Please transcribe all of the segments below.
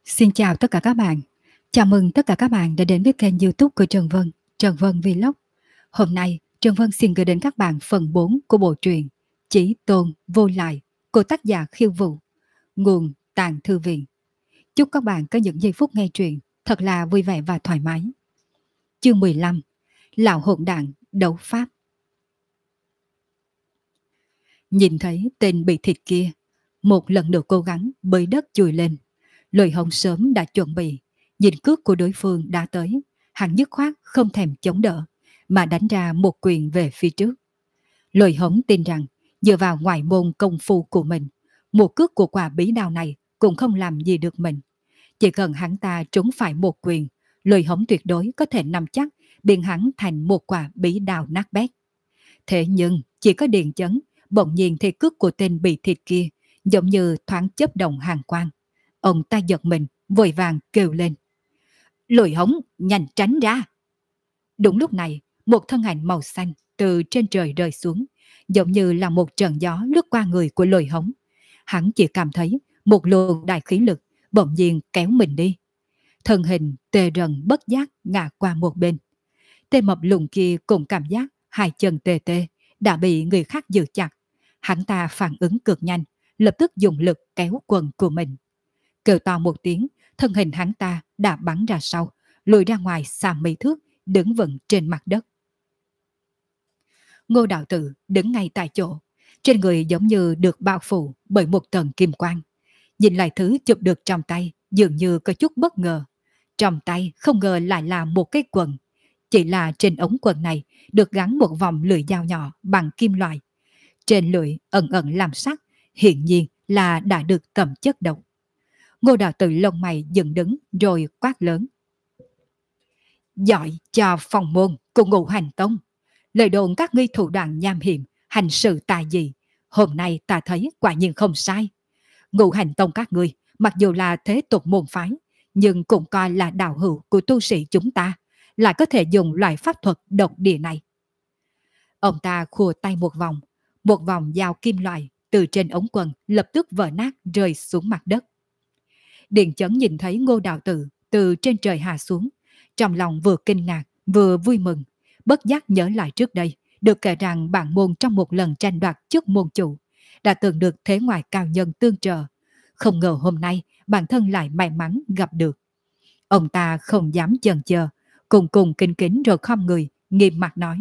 Xin chào tất cả các bạn. Chào mừng tất cả các bạn đã đến với kênh YouTube của Trần Vân Vlog. Hôm nay, Trần Vân xin gửi đến các bạn phần 4 của bộ truyện Chí Tôn Vô Lại của tác giả Khiêu Vũ, nguồn Tàng Thư Viện. Chúc các bạn có những giây phút nghe truyện thật là vui vẻ và thoải mái. Chương 15: Lão hỗn đản đấu pháp. Nhìn thấy tên bị thịt kia, một lần nữa cố gắng bơi đất chui lên. Lôi Hồng sớm đã chuẩn bị, nhìn cước của đối phương đã tới, hắn dứt khoát không thèm chống đỡ, mà đánh ra một quyền về phía trước. Lôi Hồng tin rằng, dựa vào ngoại môn công phu của mình, một cước của quả bí đao này cũng không làm gì được mình. Chỉ cần hắn ta trúng phải một quyền, Lôi Hồng tuyệt đối có thể nắm chắc biến hắn thành một quả bí đao nát bét. Thế nhưng, chỉ có điện chấn, bỗng nhiên thì cước của tên bị thịt kia giống như thoáng chớp động hàn quang. Ông ta giật mình, vội vàng kêu lên: Lôi Hống, nhanh tránh ra! Đúng lúc này, một thân ảnh màu xanh từ trên trời rơi xuống, giống như là một trận gió lướt qua người của Lôi Hống. Hắn chỉ cảm thấy một luồng đại khí lực bỗng nhiên kéo mình đi. Thân hình tê rần bất giác ngã qua một bên. Tên mập lùn kia cũng cảm giác hai chân tê tê đã bị người khác giữ chặt. Hắn ta phản ứng cực nhanh, lập tức dùng lực kéo quần của mình. Kêu to một tiếng, thân hình hắn ta đã bắn ra sau, lùi ra ngoài xa mấy thước, đứng vững trên mặt đất. Ngô Đạo Tử đứng ngay tại chỗ, trên người giống như được bao phủ bởi một tầng kim quang. Nhìn lại thứ chụp được trong tay, dường như có chút bất ngờ. Trong tay không ngờ lại là một cái quần. Chỉ là trên ống quần này được gắn một vòng lưỡi dao nhỏ bằng kim loại. Trên lưỡi ẩn ẩn làm sắc, hiển nhiên là đã được tẩm chất độc. Ngô Đạo Tử lông mày dựng đứng rồi quát lớn: Giỏi cho phòng môn của Ngũ Hành Tông. Lời đồn các ngươi thủ đoạn nham hiểm, hành sự tà dị, hôm nay ta thấy quả nhiên không sai. Ngũ Hành Tông các ngươi mặc dù là thế tục môn phái, nhưng cũng coi là đạo hữu của tu sĩ chúng ta, lại có thể dùng loại pháp thuật độc địa này. Ông ta khua tay một vòng dao kim loại từ trên ống quần lập tức vỡ nát rơi xuống mặt đất. Điện Chấn nhìn thấy Ngô Đạo Tử từ trên trời hạ xuống, trong lòng vừa kinh ngạc vừa vui mừng, bất giác nhớ lại trước đây được kể rằng bản môn trong một lần tranh đoạt chức môn chủ đã từng được thế ngoại cao nhân tương trợ, không ngờ hôm nay bản thân lại may mắn gặp được. Ông ta không dám chần chờ, cùng cùng kính kính rồi khom người, nghiêm mặt nói: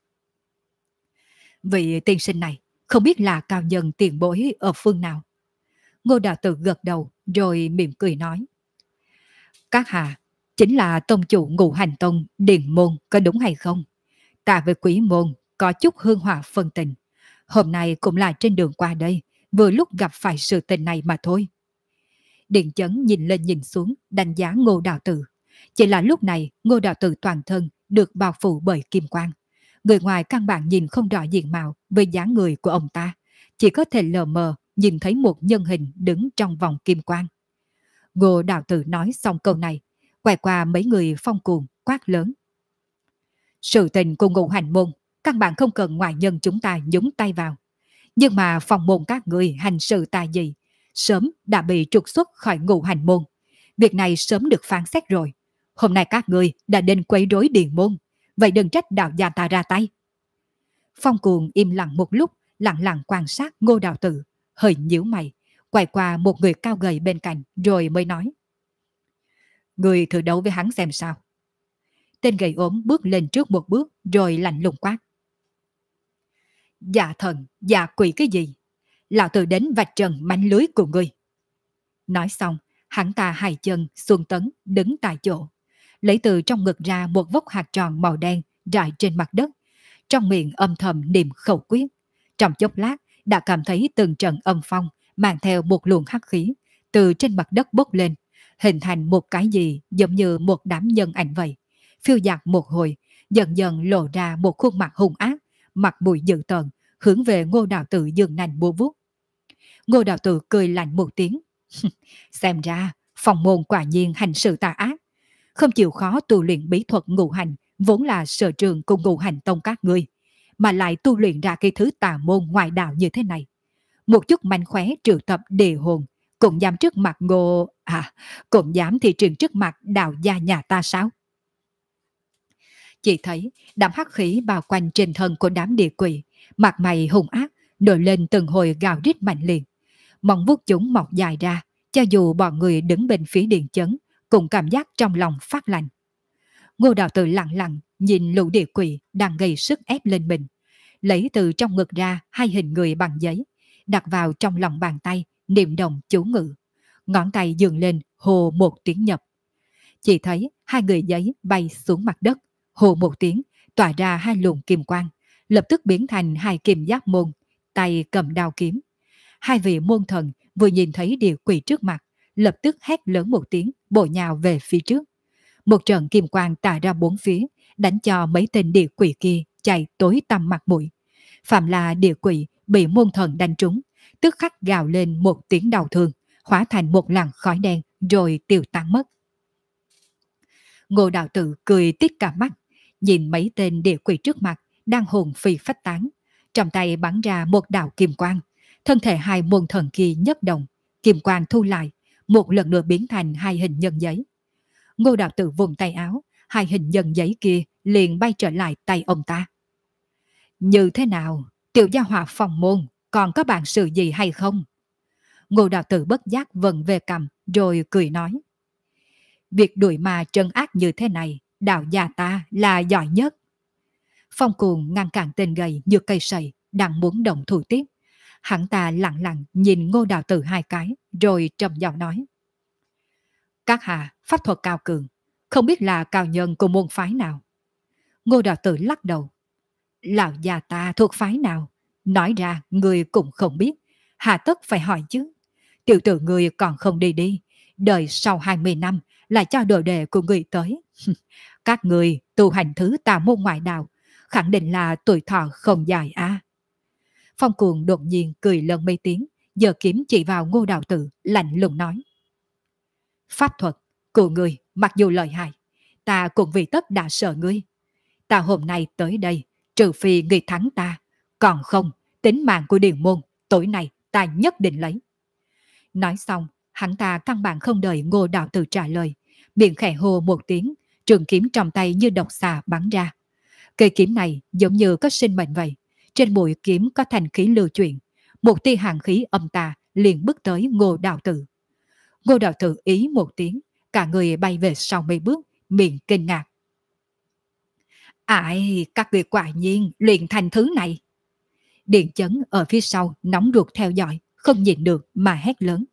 Vị tiên sinh này, không biết là cao nhân tiền bối ở phương nào? Ngô Đạo Tử gật đầu rồi mỉm cười nói: Các hạ chính là tông chủ Ngũ Hành Tông Điền Môn, có đúng hay không? Ta với Quý Môn có chút hương hỏa phân tình. Hôm nay cũng là trên đường qua đây, vừa lúc gặp phải sự tình này mà thôi. Điện Chấn nhìn lên nhìn xuống, đánh giá Ngô Đạo Tử. Chỉ là lúc này Ngô Đạo Tử toàn thân được bao phủ bởi kim quang. Người ngoài căn bản nhìn không rõ diện mạo với dáng người của ông ta, chỉ có thể lờ mờ nhìn thấy một nhân hình đứng trong vòng kim quang. Ngô Đạo Tử nói xong câu này, quay qua mấy người phong cuồng quát lớn: Sự tình của Ngũ Hành Môn căn bản không cần ngoại nhân chúng ta nhúng tay vào. Nhưng mà phòng môn các người hành sự tà dị, sớm đã bị trục xuất khỏi Ngũ Hành Môn. Việc này sớm được phán xét rồi. Hôm nay các người đã đến quấy rối Điền Môn, vậy đừng trách đạo gia ta ra tay. Phong cuồng im lặng một lúc, lặng lặng quan sát Ngô Đạo Tử, hơi nhíu mày, quay qua một người cao gầy bên cạnh rồi mới nói: Người thử đấu với hắn xem sao. Tên gầy ốm bước lên trước một bước rồi lạnh lùng quát: Dạ thần, dạ quỷ cái gì? Lão tử đến vạch trần manh lưới của ngươi. Nói xong, hắn ta hai chân xuân tấn đứng tại chỗ, lấy từ trong ngực ra một vốc hạt tròn màu đen rải trên mặt đất, trong miệng âm thầm niệm khẩu quyết. Trong chốc lát đã cảm thấy từng trận âm phong mang theo một luồng hắc khí từ trên mặt đất bốc lên, hình thành một cái gì giống như một đám nhân ảnh vậy. Phiêu dạt một hồi, dần dần lộ ra một khuôn mặt hung ác, mặt mũi dữ tợn, hướng về Ngô Đạo Tử giương nành búa vuốt. Ngô Đạo Tử cười lạnh một tiếng: Xem ra phòng môn quả nhiên hành sự tà ác, không chịu khó tu luyện bí thuật ngũ hành vốn là sở trường của Ngũ Hành Tông các ngươi, mà lại tu luyện ra cái thứ tà môn ngoại đạo như thế này. Một chút manh khóe triệu tập đề hồn cũng dám trước mặt cũng dám thị trường trước mặt đạo gia nhà ta sao? Chỉ thấy đám hắc khí bao quanh trên thân của đám địa quỷ, mặt mày hung ác, nổi lên từng hồi gào rít mạnh liệt. Mong vuốt chúng mọc dài ra, cho dù bọn người đứng bên phía điện chấn, cũng cảm giác trong lòng phát lạnh. Ngô Đạo Tử lặng lặng nhìn lũ địa quỷ đang gây sức ép lên mình, lấy từ trong ngực ra hai hình người bằng giấy, đặt vào trong lòng bàn tay, niệm động chú ngữ. Ngón tay dường lên hồ một tiếng nhập. Chỉ thấy hai người giấy bay xuống mặt đất, hồ một tiếng, tỏa ra hai luồng kim quang, lập tức biến thành hai kim giáp môn, tay cầm đao kiếm. Hai vị môn thần vừa nhìn thấy địa quỷ trước mặt, lập tức hét lớn một tiếng, bổ nhào về phía trước. Một trận kim quang tỏa ra bốn phía, đánh cho mấy tên địa quỷ kia chạy tối tăm mặt mũi. Phạm là địa quỷ bị môn thần đánh trúng, tức khắc gào lên một tiếng đau thương, hóa thành một làn khói đen rồi tiêu tan mất. Ngô Đạo Tử cười tít cả mắt, nhìn mấy tên địa quỷ trước mặt đang hồn phi phách tán, trong tay bắn ra một đạo kim quang, thân thể hai môn thần kia nhất động, kim quang thu lại, một lần nữa biến thành hai hình nhân giấy. Ngô Đạo Tử vùng tay áo, hai hình nhân giấy kia liền bay trở lại tay ông ta. Như thế nào, tiểu gia hỏa phòng môn, còn có bản sự gì hay không? Ngô Đạo Tử bất giác vần về cầm, rồi cười nói. Việc đuổi ma trấn ác như thế này, đạo gia ta là giỏi nhất. Phong Cuồng ngăn cản tên gầy như cây sậy, đang muốn động thủ tiếp. Hắn ta lặng lặng nhìn Ngô Đạo Tử hai cái, rồi trầm giọng nói. Các hạ pháp thuật cao cường, không biết là cao nhân của môn phái nào? Ngô Đạo Tử lắc đầu. Lão già ta thuộc phái nào? Nói ra người cũng không biết, hà tất phải hỏi chứ. Tiểu tử người còn không đi, đợi sau 20 năm là cho đồ đệ của người tới. Các người tu hành thứ tà môn ngoại đạo, khẳng định là tuổi thọ không dài à. Phong Cuồng đột nhiên cười lần mấy tiếng, giờ kiếm chỉ vào Ngô Đạo Tử, lạnh lùng nói. Pháp thuật của người mặc dù lợi hại, ta cũng vì tất đã sợ ngươi. Ta hôm nay tới đây, trừ phi người thắng ta, còn không, tính mạng của Điền môn, tối nay ta nhất định lấy. Nói xong, hắn ta căn bản không đợi Ngô Đạo Tử trả lời, miệng khẽ hô một tiếng, trường kiếm trong tay như độc xà bắn ra. Cây kiếm này giống như có sinh mệnh vậy, trên mũi kiếm có thành khí lưu chuyển, một tia hàn khí âm tà liền bước tới Ngô Đạo Tử. Ngô Đạo Tử ý một tiếng, cả người bay về sau mấy bước, miệng kinh ngạc. Ai, các người quả nhiên luyện thành thứ này. Điện Chấn ở phía sau nóng ruột theo dõi, không nhịn được mà hét lớn.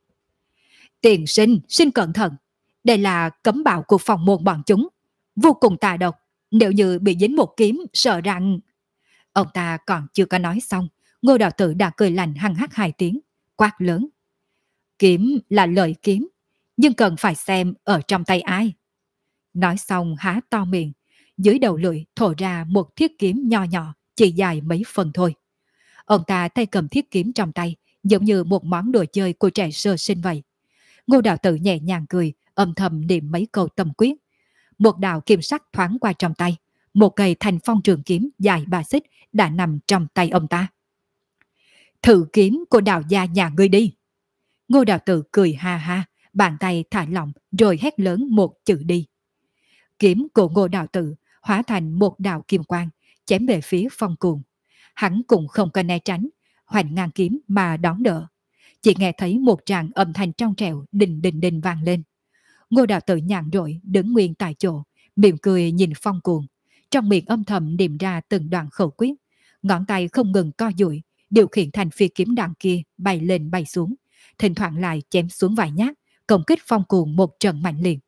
Tiền sinh, xin cẩn thận. Đây là cấm bạo của phòng môn bọn chúng, vô cùng tà độc. Nếu như bị dính một kiếm, sợ rằng... Ông ta còn chưa có nói xong, Ngô Đạo Tử đã cười lạnh hăng hắc hai tiếng, quát lớn. Kiếm là lợi kiếm, nhưng cần phải xem ở trong tay ai. Nói xong há to miệng, dưới đầu lưỡi thổ ra một thiết kiếm nho nhỏ, chỉ dài mấy phần thôi. Ông ta tay cầm thiết kiếm trong tay, giống như một món đồ chơi của trẻ sơ sinh vậy. Ngô Đạo Tử nhẹ nhàng cười, âm thầm niệm mấy câu tâm quyết. Một đạo kim sắc thoáng qua trong tay, một cây thành phong trường kiếm dài 3 xích đã nằm trong tay ông ta. Thử kiếm của đạo gia nhà ngươi đi. Ngô Đạo Tử cười ha ha, bàn tay thả lỏng rồi hét lớn một chữ đi. Kiếm của Ngô Đạo Tử hóa thành một đạo kim quang, chém về phía Phong Cuồng. Hắn cũng không có né tránh, hoành ngang kiếm mà đón đỡ. Chỉ nghe thấy một tràng âm thanh trong trẻo đình đình đình vang lên. Ngô Đạo Tử nhàn rỗi đứng nguyên tại chỗ, mỉm cười nhìn Phong Cuồng, trong miệng âm thầm niệm ra từng đoạn khẩu quyết, ngón tay không ngừng co duỗi, điều khiển thành phi kiếm đạn kia bay lên bay xuống, thỉnh thoảng lại chém xuống vài nhát, công kích Phong Cuồng một trận mạnh liệt.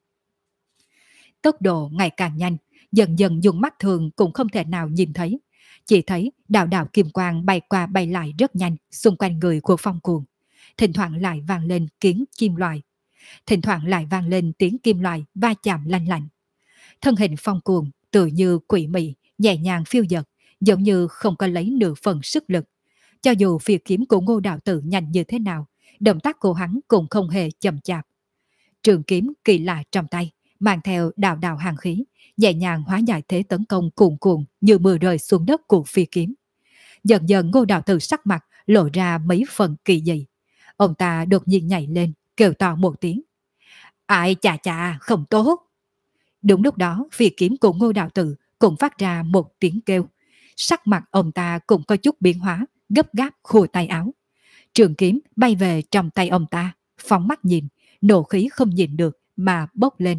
Tốc độ ngày càng nhanh, dần dần dùng mắt thường cũng không thể nào nhìn thấy, chỉ thấy đạo đạo kim quang bay qua bay lại rất nhanh xung quanh người của Phong Cuồng, thỉnh thoảng lại vang lên tiếng kim loại, thỉnh thoảng lại vang lên tiếng kim loại va chạm lanh lảnh. Thân hình Phong Cuồng tự như quỷ mị, nhẹ nhàng phiêu dật, giống như không có lấy nửa phần sức lực. Cho dù phi kiếm của Ngô Đạo Tử nhanh như thế nào, động tác của hắn cũng không hề chậm chạp. Trường kiếm kỳ lạ trong tay, mang theo đạo đạo hàng khí, nhẹ nhàng hóa giải thế tấn công cuồn cuộn như mưa rơi xuống đất của phi kiếm. Dần dần Ngô Đạo Tử sắc mặt lộ ra mấy phần kỳ dị. Ông ta đột nhiên nhảy lên, kêu to một tiếng. Ai chà chà, không tốt. Đúng lúc đó, phi kiếm của Ngô Đạo Tử cũng phát ra một tiếng kêu. Sắc mặt ông ta cũng có chút biến hóa, gấp gáp khua tay áo. Trường kiếm bay về trong tay ông ta, phóng mắt nhìn, nộ khí không nhìn được mà bốc lên.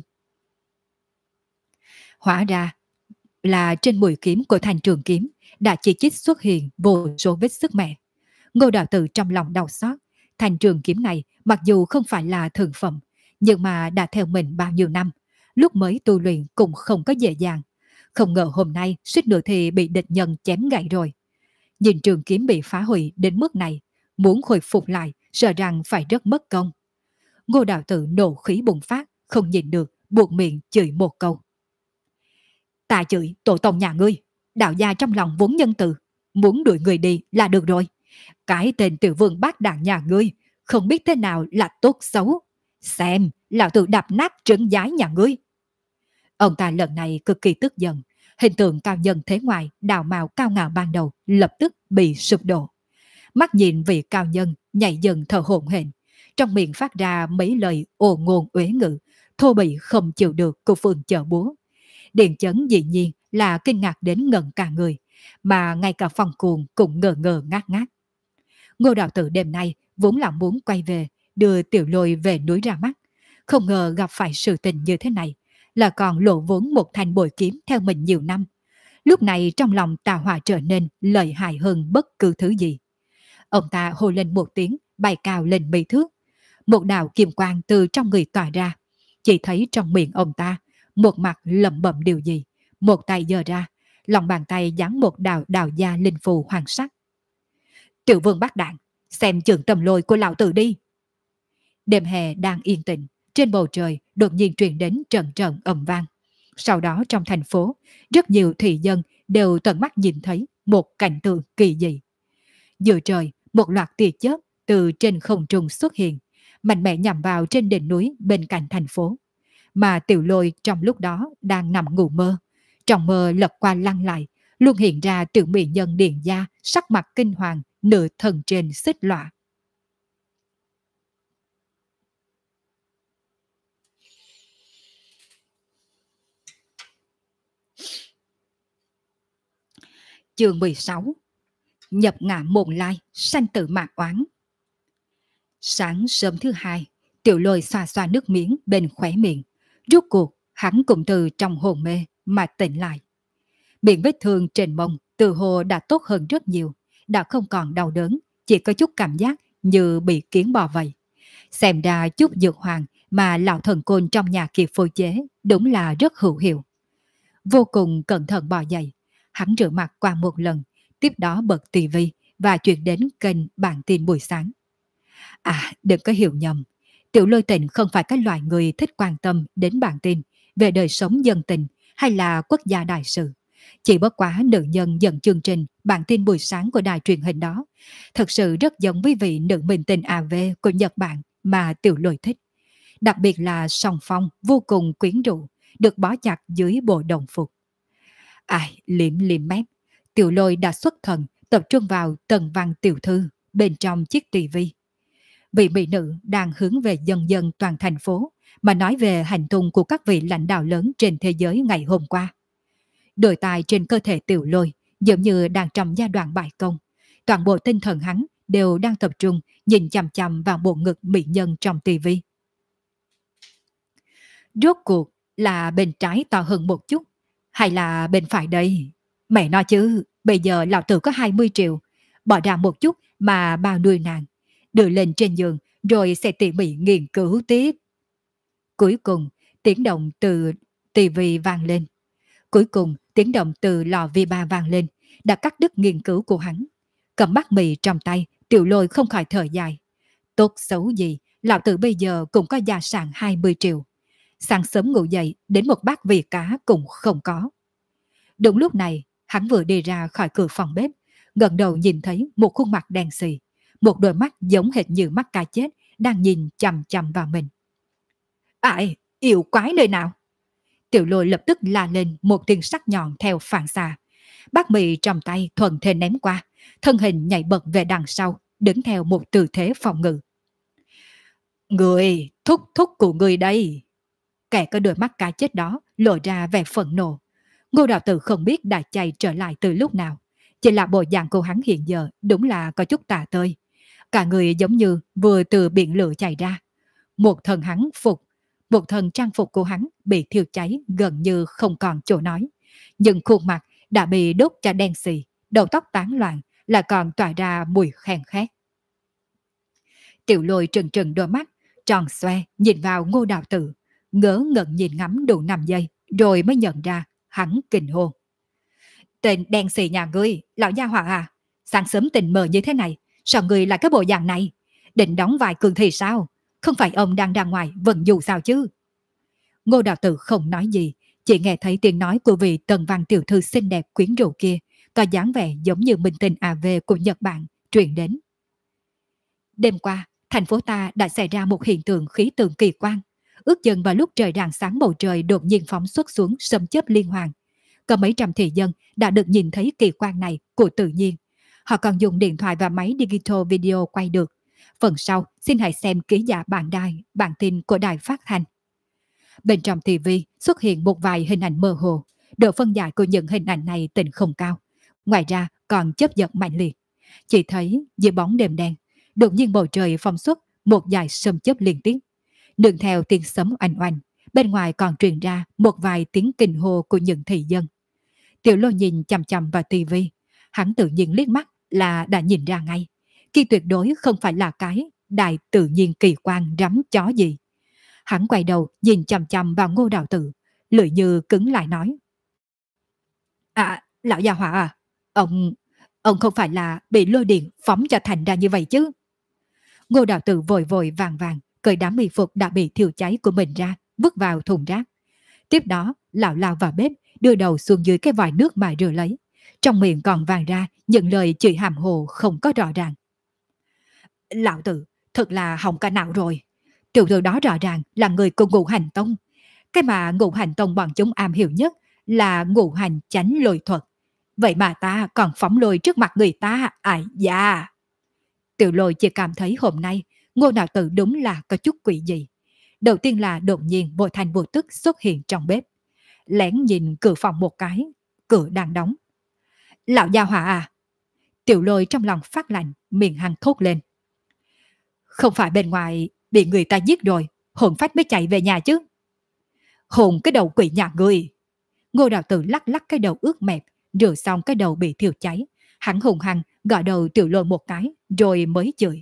Hóa ra là trên mũi kiếm của thanh trường kiếm đã chỉ chít xuất hiện vô số vết sức mẻ. Ngô Đạo Tử trong lòng đau xót, thanh trường kiếm này mặc dù không phải là thượng phẩm, nhưng mà đã theo mình bao nhiêu năm, lúc mới tu luyện cũng không có dễ dàng. Không ngờ hôm nay suýt nữa thì bị địch nhân chém gãy rồi. Nhìn trường kiếm bị phá hủy đến mức này, muốn khôi phục lại sợ rằng phải rất mất công. Ngô Đạo Tử nộ khí bùng phát, không nhìn được, buộc miệng chửi một câu. Ta chửi tổ tông nhà ngươi, đạo gia trong lòng vốn nhân từ, muốn đuổi người đi là được rồi. Cái tên tiểu vương bác đảng nhà ngươi, không biết thế nào là tốt xấu. Xem, lão tử đạp nát trấn giái nhà ngươi. Ông ta lần này cực kỳ tức giận, hình tượng cao nhân thế ngoài đào mạo cao ngạo ban đầu lập tức bị sụp đổ. Mắt nhìn vị cao nhân nhảy dần thở hổn hển, trong miệng phát ra mấy lời ồ ngôn uế ngữ, thô bỉ không chịu được của phường chợ búa. Điện chấn dĩ nhiên là kinh ngạc đến ngẩn cả người, mà ngay cả phòng cuồng cũng ngờ ngờ ngác ngác. Ngô Đạo Tử đêm nay vốn là muốn quay về, đưa Tiểu Lôi về núi ra mắt. Không ngờ gặp phải sự tình như thế này, là còn lộ vốn một thanh bội kiếm theo mình nhiều năm. Lúc này trong lòng Tà Hỏa trở nên lợi hại hơn bất cứ thứ gì. Ông ta hô lên một tiếng, bay cao lên mấy thước. Một đạo kiềm quang từ trong người tỏa ra. Chỉ thấy trong miệng ông ta, một mặt lẩm bẩm điều gì, một tay giơ ra, lòng bàn tay dán một đạo đào gia linh phù hoàng sắc. Tiểu vương bác đạn, xem trường tầm lôi của lão tử đi. Đêm hè đang yên tĩnh, trên bầu trời đột nhiên truyền đến trận trận ầm vang. Sau đó trong thành phố, rất nhiều thị dân đều tận mắt nhìn thấy một cảnh tượng kỳ dị. Giữa trời, một loạt tia chớp từ trên không trung xuất hiện, mạnh mẽ nhằm vào trên đỉnh núi bên cạnh thành phố. Mà Tiểu Lôi trong lúc đó đang nằm ngủ mơ. Trong mơ lật qua lăn lại, luôn hiện ra tiểu mỹ nhân điền gia, sắc mặt kinh hoàng, nửa thần trên xích lọa. Chương 16. Nhập ngã môn lai, sanh tử mạc oán. Sáng sớm thứ hai, Tiểu Lôi xoa xoa nước miếng bên khóe miệng. Rốt cuộc, hắn cũng từ trong hồn mê mà tỉnh lại. Miệng vết thương trên mông từ hồ đã tốt hơn rất nhiều, đã không còn đau đớn, chỉ có chút cảm giác như bị kiến bò vậy. Xem ra chút dược hoàng mà lão thần côn trong nhà kia phối chế đúng là rất hữu hiệu. Vô cùng cẩn thận bò dậy, hắn rửa mặt qua một lần, tiếp đó bật tivi và chuyển đến kênh bản tin buổi sáng. À, đừng có hiểu nhầm, Tiểu Lôi Tịnh không phải cái loại người thích quan tâm đến bản tin về đời sống dân tình hay là quốc gia đại sự. Chỉ bất quá nữ nhân dẫn chương trình bản tin buổi sáng của đài truyền hình đó thật sự rất giống với vị nữ minh tinh AV của Nhật Bản mà Tiểu Lôi thích. Đặc biệt là song phong vô cùng quyến rũ, được bó chặt dưới bộ đồng phục. Ai, liếm liếm mép, Tiểu Lôi đã xuất thần tập trung vào tầng văn tiểu thư bên trong chiếc tivi. Vị mỹ nữ đang hướng về dân dân toàn thành phố mà nói về hành tung của các vị lãnh đạo lớn trên thế giới ngày hôm qua. Đôi tài trên cơ thể Tiểu Lôi giống như đang trong giai đoạn bại công. Toàn bộ tinh thần hắn đều đang tập trung nhìn chằm chằm vào bộ ngực mỹ nhân trong tivi. Rốt cuộc là bên trái to hơn một chút, hay là bên phải đây? Mẹ nói chứ, bây giờ lão tử có 20 triệu, bỏ ra một chút mà bao nuôi nàng, đưa lên trên giường rồi sẽ tỉ mỉ nghiên cứu tiếp. Cuối cùng, tiếng động từ tivi vang lên. Cuối cùng, tiếng động từ lò vi ba vang lên, đã cắt đứt nghiên cứu của hắn. Cầm bát mì trong tay, Tiểu Lôi không khỏi thở dài. Tốt xấu gì, lão tử bây giờ cũng có gia sản 20 triệu. Sáng sớm ngủ dậy, đến một bát vỉ cá cũng không có. Đúng lúc này, hắn vừa đi ra khỏi cửa phòng bếp, gần đầu nhìn thấy một khuôn mặt đen xì, một đôi mắt giống hệt như mắt cá chết đang nhìn chằm chằm vào mình. Ai, yêu quái nơi nào? Tiểu Lôi lập tức la lên một tiếng sắc nhọn theo phản xạ. Bát mì trong tay thuận thế ném qua, thân hình nhảy bật về đằng sau, đứng theo một tư thế phòng ngự. Người, thúc thúc của người đây. Kẻ có đôi mắt cá chết đó lộ ra vẻ phẫn nộ. Ngô Đạo Tử không biết đã chạy trở lại từ lúc nào. Chỉ là bộ dạng của hắn hiện giờ đúng là có chút tà tơi. Cả người giống như vừa từ biển lửa chạy ra. Một thân hắn phục, một thân trang phục của hắn bị thiêu cháy gần như không còn chỗ nói. Nhưng khuôn mặt đã bị đốt cho đen xì, đầu tóc tán loạn, lại còn tỏa ra mùi khen khét. Tiểu Lôi trừng trừng đôi mắt, tròn xoe nhìn vào Ngô Đạo Tử, ngớ ngẩn nhìn ngắm đủ 5 giây, rồi mới nhận ra hắn kinh hồn. Tên đen xì nhà ngươi, lão gia hỏa à, sáng sớm tình mờ như thế này, sao ngươi lại cái bộ dạng này? Định đóng vài cường thì sao? Không phải ông đang ra ngoài vận dù sao chứ? Ngô Đạo Tử không nói gì, chỉ nghe thấy tiếng nói của vị tần văn tiểu thư xinh đẹp quyến rũ kia, có dáng vẻ giống như minh tinh AV của Nhật Bản, truyền đến. Đêm qua, thành phố ta đã xảy ra một hiện tượng khí tượng kỳ quan. Ước chừng vào lúc trời rạng sáng bầu trời đột nhiên phóng xuất xuống sấm chớp liên hoàn. Có mấy trăm thị dân đã được nhìn thấy kỳ quan này của tự nhiên. Họ còn dùng điện thoại và máy digital video quay được. Phần sau, xin hãy xem ký giả bản đài, bản tin của đài phát thanh. Bên trong TV xuất hiện một vài hình ảnh mơ hồ. Độ phân giải của những hình ảnh này tình không cao. Ngoài ra còn chớp giật mạnh liệt. Chỉ thấy dưới bóng đêm đen, đột nhiên bầu trời phóng xuất một dải sấm chớp liên tiếp. Nương theo tiếng sấm oanh oanh, bên ngoài còn truyền ra một vài tiếng kinh hô của những thị dân. Tiểu Lôi nhìn chằm chằm vào tivi, hắn tự nhiên liếc mắt là đã nhìn ra ngay. Kia tuyệt đối không phải là cái đại tự nhiên kỳ quan rắm chó gì. Hắn quay đầu nhìn chằm chằm vào Ngô Đạo Tử, lưỡi như cứng lại nói. À, lão già hỏa à, ông không phải là bị lôi điện phóng cho thành ra như vậy chứ? Ngô Đạo Tử vội vội vàng vàng cởi đám y phục đã bị thiêu cháy của mình ra, vứt vào thùng rác. Tiếp đó, lão lao vào bếp, đưa đầu xuống dưới cái vòi nước mà rửa lấy. Trong miệng còn vàng ra những lời chửi hàm hồ không có rõ ràng. Lão Tử, thật là hỏng cả não rồi. Tiểu tử đó rõ ràng là người của Ngũ Hành Tông. Cái mà Ngũ Hành Tông bọn chúng am hiểu nhất là ngũ hành chánh lôi thuật. Vậy mà ta còn phóng lôi trước mặt người ta, ai da. Tiểu Lôi chỉ cảm thấy hôm nay Ngô Đạo Tử đúng là có chút quỷ gì. Đầu tiên là đột nhiên vô thành vô tức xuất hiện trong bếp. Lén nhìn cửa phòng một cái, cửa đang đóng. Lão gia hỏa à? Tiểu Lôi trong lòng phát lạnh, miệng hăng thốt lên. Không phải bên ngoài bị người ta giết rồi, hồn phách mới chạy về nhà chứ. Hồn cái đầu quỷ nhà người. Ngô Đạo Tử lắc lắc cái đầu ướt mẹp, rửa xong cái đầu bị thiêu cháy. Hắn hùng hăng gõ đầu Tiểu Lôi một cái, rồi mới chửi.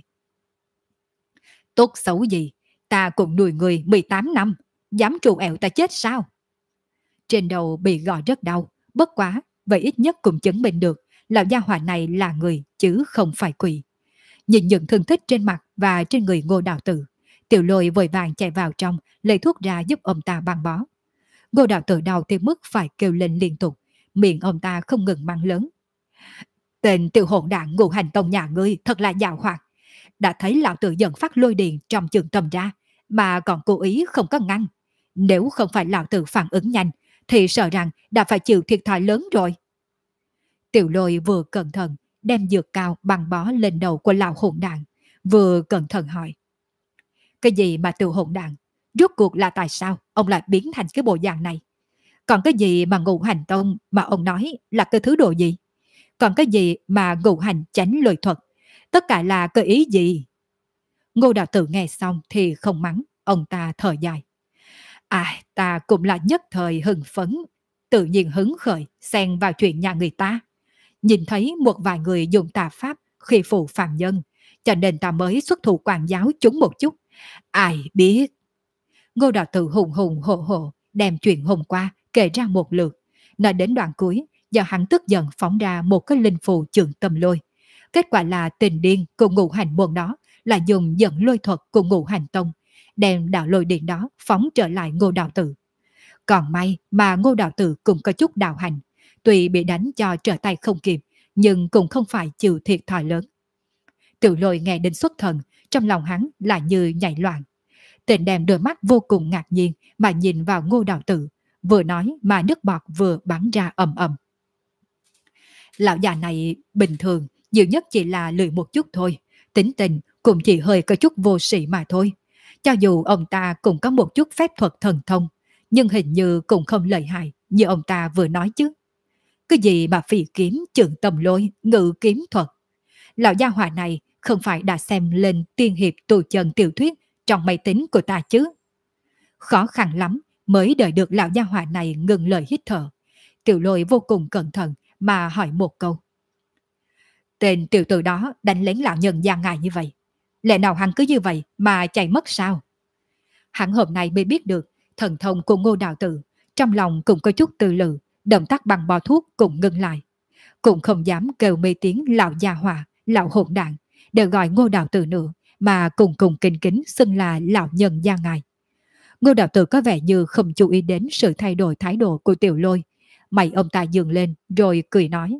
Tốt xấu gì, ta cũng nuôi người 18 năm, dám trù ẻo ta chết sao? Trên đầu bị gõ rất đau, bất quá, vậy ít nhất cũng chứng minh được lão gia hỏa này là người chứ không phải quỷ. Nhìn những thương tích trên mặt và trên người Ngô Đạo Tử, Tiểu Lôi vội vàng chạy vào trong lấy thuốc ra giúp ông ta băng bó. Ngô Đạo Tử đau tới mức phải kêu lên liên tục, miệng ông ta không ngừng mắng lớn. Tên tiểu hồn đảng Ngũ Hành Tông nhà ngươi thật là giàu hoạt. Đã thấy lão tử dẫn phát lôi điện trong trường tâm ra, mà còn cố ý không có ngăn. Nếu không phải lão tử phản ứng nhanh, thì sợ rằng đã phải chịu thiệt thòi lớn rồi. Tiểu Lôi vừa cẩn thận đem dược cao băng bó lên đầu của lão hồn đảng, vừa cẩn thận hỏi. Cái gì mà tiểu hồn đảng? Rốt cuộc là tại sao ông lại biến thành cái bộ dạng này? Còn cái gì mà Ngũ Hành Tông mà ông nói là cái thứ đồ gì? Còn cái gì mà ngũ hành chánh lôi thuật? Tất cả là cái ý gì? Ngô Đạo Tử nghe xong thì không mắng, ông ta thở dài. Ta cũng là nhất thời hưng phấn, tự nhiên hứng khởi, xen vào chuyện nhà người ta. Nhìn thấy một vài người dùng tà pháp khi phụ phàm nhân, cho nên ta mới xuất thủ quản giáo chúng một chút. Ai biết? Ngô Đạo Tử hùng hùng hổ hổ đem chuyện hôm qua kể ra một lượt. Nói đến đoạn cuối, do hắn tức giận phóng ra một cái linh phù trường tâm lôi. Kết quả là tình điên của ngũ hành môn đó là dùng dẫn lôi thuật của ngũ hành tông, đem đạo lôi điện đó phóng trở lại Ngô Đạo Tử. Còn may mà Ngô Đạo Tử cũng có chút đạo hành, tuy bị đánh cho trở tay không kịp, nhưng cũng không phải chịu thiệt thòi lớn. Tiểu Lôi nghe đến xuất thần, trong lòng hắn là như nhảy loạn. Tên đem đôi mắt vô cùng ngạc nhiên mà nhìn vào Ngô Đạo Tử, vừa nói mà nước bọt vừa bắn ra ầm ầm. Lão già này bình thường, nhiều nhất chỉ là lười một chút thôi, tính tình cũng chỉ hơi có chút vô sĩ mà thôi. Cho dù ông ta cũng có một chút phép thuật thần thông, nhưng hình như cũng không lợi hại như ông ta vừa nói chứ. Cái gì mà phỉ kiếm, trường tầm lôi, ngự kiếm thuật. Lão gia hỏa này không phải đã xem lên tiên hiệp tù chân tiểu thuyết trong máy tính của ta chứ. Khó khăn lắm mới đợi được lão gia hỏa này ngừng lời hít thở. Tiểu lôi vô cùng cẩn thận mà hỏi một câu. Tên tiểu tử đó đánh lén lão nhân gia ngài như vậy. Lẽ nào hắn cứ như vậy mà chạy mất sao? Hắn hôm nay mới biết được thần thông của Ngô đạo tử, trong lòng cũng có chút tư lự, động tác bằng bò thuốc cũng ngưng lại. Cũng không dám kêu mê tiếng lão gia hỏa, lão hỗn đạn, để gọi Ngô đạo tử nữa, mà cùng cùng kính kính xưng là lão nhân gia ngài. Ngô đạo tử có vẻ như không chú ý đến sự thay đổi thái độ của tiểu lôi. Mày ông ta dừng lên rồi cười nói.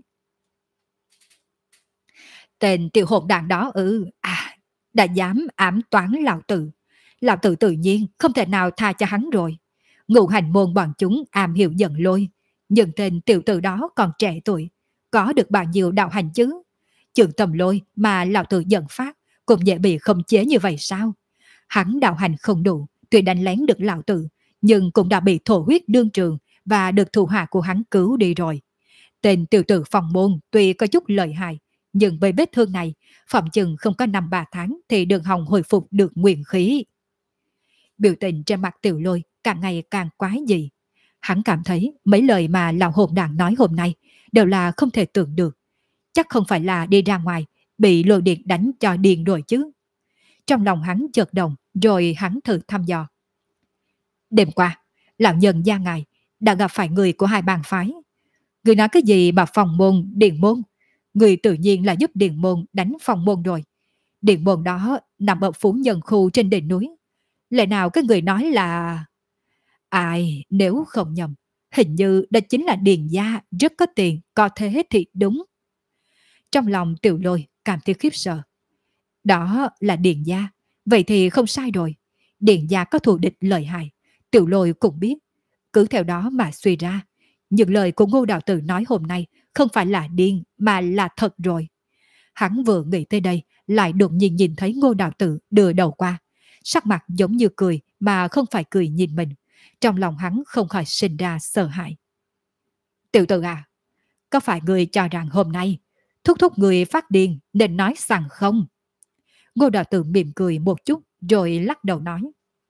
Tên tiểu hỗn đạn đó đã dám ám toán lão tử. Lão tử tự nhiên không thể nào tha cho hắn rồi. Ngũ hành môn bọn chúng am hiểu giận lôi. Nhưng tên tiểu tử đó còn trẻ tuổi, có được bao nhiêu đạo hành chứ? Trường tầm lôi mà lão tử giận phát cũng dễ bị khống chế như vậy sao? Hắn đạo hành không đủ, tuy đánh lén được lão tử, nhưng cũng đã bị thổ huyết đương trường và được thủ hạ của hắn cứu đi rồi. Tên tiểu tử phòng môn tuy có chút lợi hại, nhưng với vết thương này, phòng chừng không có 5-3 tháng thì đường hòng hồi phục được nguyên khí. Biểu tình trên mặt tiểu lôi càng ngày càng quái dị. Hắn cảm thấy mấy lời mà lão hồn đảng nói hôm nay đều là không thể tưởng được. Chắc không phải là đi ra ngoài, bị lôi điện đánh cho điên rồi chứ. Trong lòng hắn chợt động, rồi hắn thử thăm dò. Đêm qua, lão nhân gia ngài đã gặp phải người của hai bang phái. Người nói cái gì mà phòng môn, điện môn. Người tự nhiên là giúp điện môn đánh phòng môn rồi. Điện môn đó nằm ở Phú Nhân Khu trên đỉnh núi. Lẽ nào cái người nói là... Ai, nếu không nhầm, hình như đó chính là Điền gia, rất có tiền, có thế thì đúng. Trong lòng tiểu lôi cảm thấy khiếp sợ. Đó là Điền gia, vậy thì không sai rồi. Điền gia có thù địch lợi hại, tiểu lôi cũng biết. Cứ theo đó mà suy ra, những lời của Ngô đạo tử nói hôm nay không phải là điên mà là thật rồi. Hắn vừa nghĩ tới đây, lại đột nhiên nhìn thấy Ngô đạo tử đưa đầu qua. Sắc mặt giống như cười mà không phải cười nhìn mình. Trong lòng hắn không khỏi sinh ra sợ hãi. Tiểu tử à, có phải người cho rằng hôm nay thúc thúc người phát điên nên nói rằng không? Ngô đạo tử mỉm cười một chút rồi lắc đầu nói.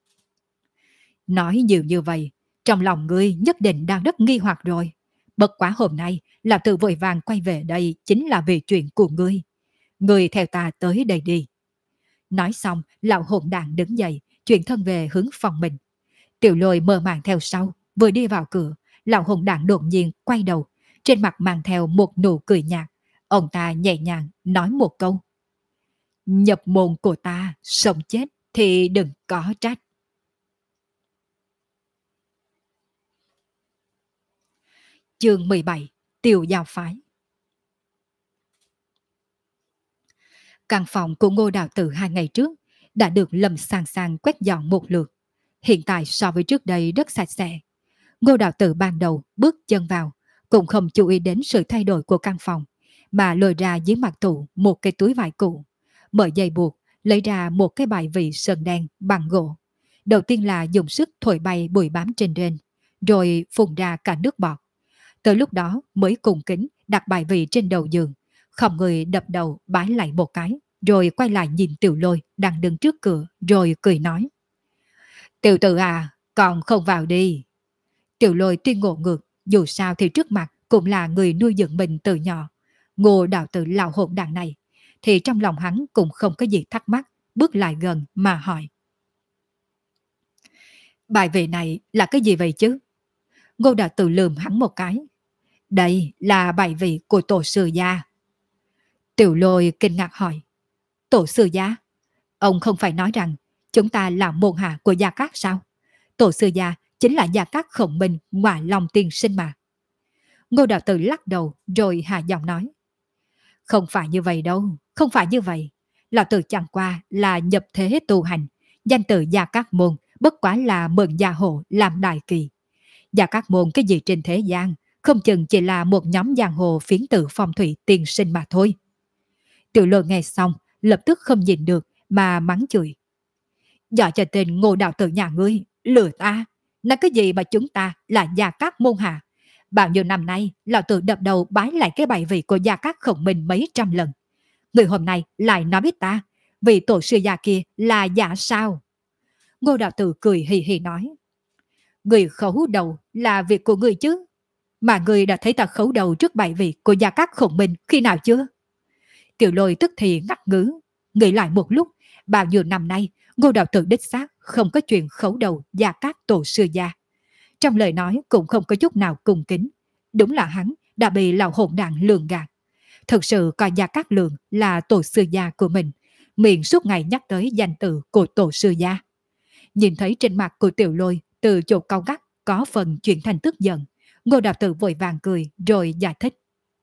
Nói nhiều như vậy, trong lòng ngươi nhất định đang rất nghi hoặc rồi. Bất quá hôm nay, lão tử vội vàng quay về đây chính là về chuyện của ngươi. Ngươi theo ta tới đây đi. Nói xong, lão hỗn đản đứng dậy, chuyển thân về hướng phòng mình. Tiểu lôi mơ màng theo sau, vừa đi vào cửa, lão hỗn đản đột nhiên quay đầu, trên mặt mang theo một nụ cười nhạt. Ông ta nhẹ nhàng nói một câu. Nhập môn của ta, sống chết thì đừng có trách. Chương 17, Tiểu Giao Phái. Căn phòng của Ngô đạo tử 2 ngày trước đã được Lâm Sang Sang quét dọn một lượt. Hiện tại so với trước đây rất sạch sẽ. Ngô đạo tử ban đầu bước chân vào, cũng không chú ý đến sự thay đổi của căn phòng, mà lôi ra dưới mặt tủ một cái túi vải cũ, mở dây buộc, lấy ra một cái bài vị sơn đen bằng gỗ. Đầu tiên là dùng sức thổi bay bụi bám trên rên, rồi phun ra cả nước bọt. Tới lúc đó mới cùng kính đặt bài vị trên đầu giường, không người đập đầu bái lại một cái, rồi quay lại nhìn tiểu lôi đang đứng trước cửa, rồi cười nói. Tiểu tử à, còn không vào đi. Tiểu lôi tuy ngộ ngược, dù sao thì trước mặt cũng là người nuôi dưỡng mình từ nhỏ. Ngô đạo tử lão hỗn đản này, thì trong lòng hắn cũng không có gì thắc mắc, bước lại gần mà hỏi. Bài vị này là cái gì vậy chứ? Ngô đạo tử lườm hắn một cái. Đây là bài vị của tổ sư gia. Tiểu lôi kinh ngạc hỏi. Tổ sư gia? Ông không phải nói rằng chúng ta là môn hạ của Gia Cát sao? Tổ sư gia chính là Gia Cát Khổng Minh ngoài lòng tiên sinh mà. Ngô đạo tử lắc đầu rồi hạ giọng nói. Không phải như vậy đâu, không phải như vậy. Lão tử chẳng qua là nhập thế tu hành, danh từ Gia Cát Môn bất quá là mượn gia hộ làm đại kỳ. Gia Cát Môn cái gì trên thế gian, không chừng chỉ là một nhóm giang hồ phiến tử phong thủy tiên sinh mà thôi. Tiểu lôi nghe xong, lập tức không nhìn được mà mắng chửi. Dọa cho tên Ngô đạo tử nhà ngươi lừa ta. Nói cái gì mà chúng ta là Gia Cát môn hạ. Bao nhiêu năm nay, lão tử đập đầu bái lại cái bài vị của Gia Cát Khổng Minh mấy trăm lần. Người hôm nay lại nói biết ta, vì tổ sư già kia là giả sao? Ngô đạo tử cười hì hì nói. Người khấu đầu là việc của người chứ. Mà người đã thấy ta khấu đầu trước bài vị của Gia Cát Khổng Minh khi nào chưa? Tiểu Lôi tức thì ngắt ngứ, nghĩ lại một lúc, bao nhiêu năm nay, Ngô đạo tử đích xác không có chuyện khấu đầu Gia Cát tổ sư gia. Trong lời nói cũng không có chút nào cung kính. Đúng là hắn đã bị lão hỗn đản lường gạt. Thực sự coi Gia Cát Lượng là tổ sư gia của mình, miệng suốt ngày nhắc tới danh tự của tổ sư gia. Nhìn thấy trên mặt của Tiểu Lôi từ chỗ cao gắt có phần chuyển thành tức giận, Ngô đạo tử vội vàng cười rồi giải thích.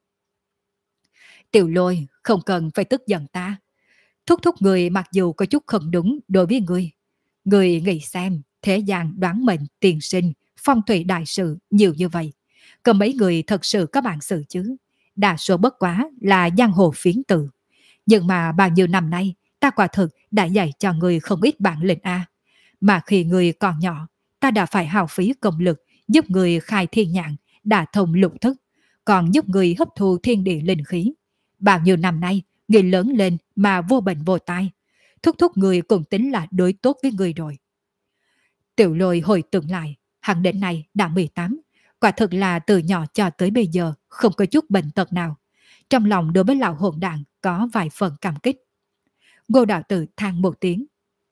Tiểu Lôi không cần phải tức giận ta. Thúc thúc người mặc dù có chút không đúng đối với người. Người nghĩ xem, thế gian đoán mệnh, tiền sinh, phong thủy đại sự nhiều như vậy. Có mấy người thật sự có bản sự chứ. Đa số bất quá là giang hồ phiến tử. Nhưng mà bao nhiêu năm nay, ta quả thực đã dạy cho người không ít bản lĩnh A. Mà khi người còn nhỏ, ta đã phải hao phí công lực giúp người khai thiên nhãn, đả thông lục thức, còn giúp người hấp thu thiên địa linh khí. Bao nhiêu năm nay, người lớn lên mà vô bệnh vô tai. Thúc thúc người cũng tính là đối tốt với người rồi. Tiểu Lôi hồi tưởng lại, hắn đến nay đã 18, quả thực là từ nhỏ cho tới bây giờ không có chút bệnh tật nào. Trong lòng đối với lão hỗn đản có vài phần cảm kích. Ngô đạo tử than một tiếng.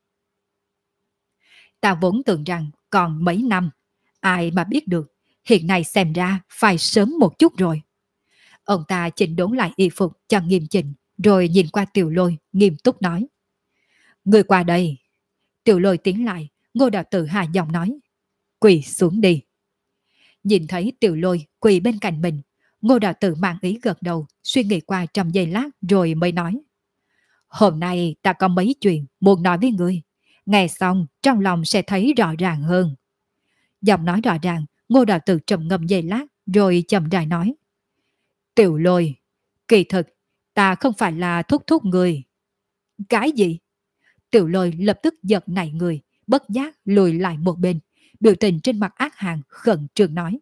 Ta vốn tưởng rằng còn mấy năm, ai mà biết được, hiện nay xem ra phải sớm một chút rồi. Ông ta chỉnh đốn lại y phục cho nghiêm chỉnh, rồi nhìn qua Tiểu Lôi nghiêm túc nói. Người qua đây. Tiểu Lôi tiến lại, Ngô đạo tử hạ giọng nói. Quỳ xuống đi. Nhìn thấy Tiểu Lôi quỳ bên cạnh mình, Ngô đạo tử mang ý gật đầu, suy nghĩ qua trong giây lát rồi mới nói. Hôm nay ta có mấy chuyện muốn nói với ngươi. Nghe xong trong lòng sẽ thấy rõ ràng hơn. Giọng nói rõ ràng, Ngô đạo tử trầm ngâm giây lát rồi chậm rãi nói. Tiểu Lôi, kỳ thực ta không phải là thúc thúc người. Cái gì? Tiểu Lôi lập tức giật nảy người, bất giác lùi lại một bên, biểu tình trên mặt ác hàn khẩn trương nói.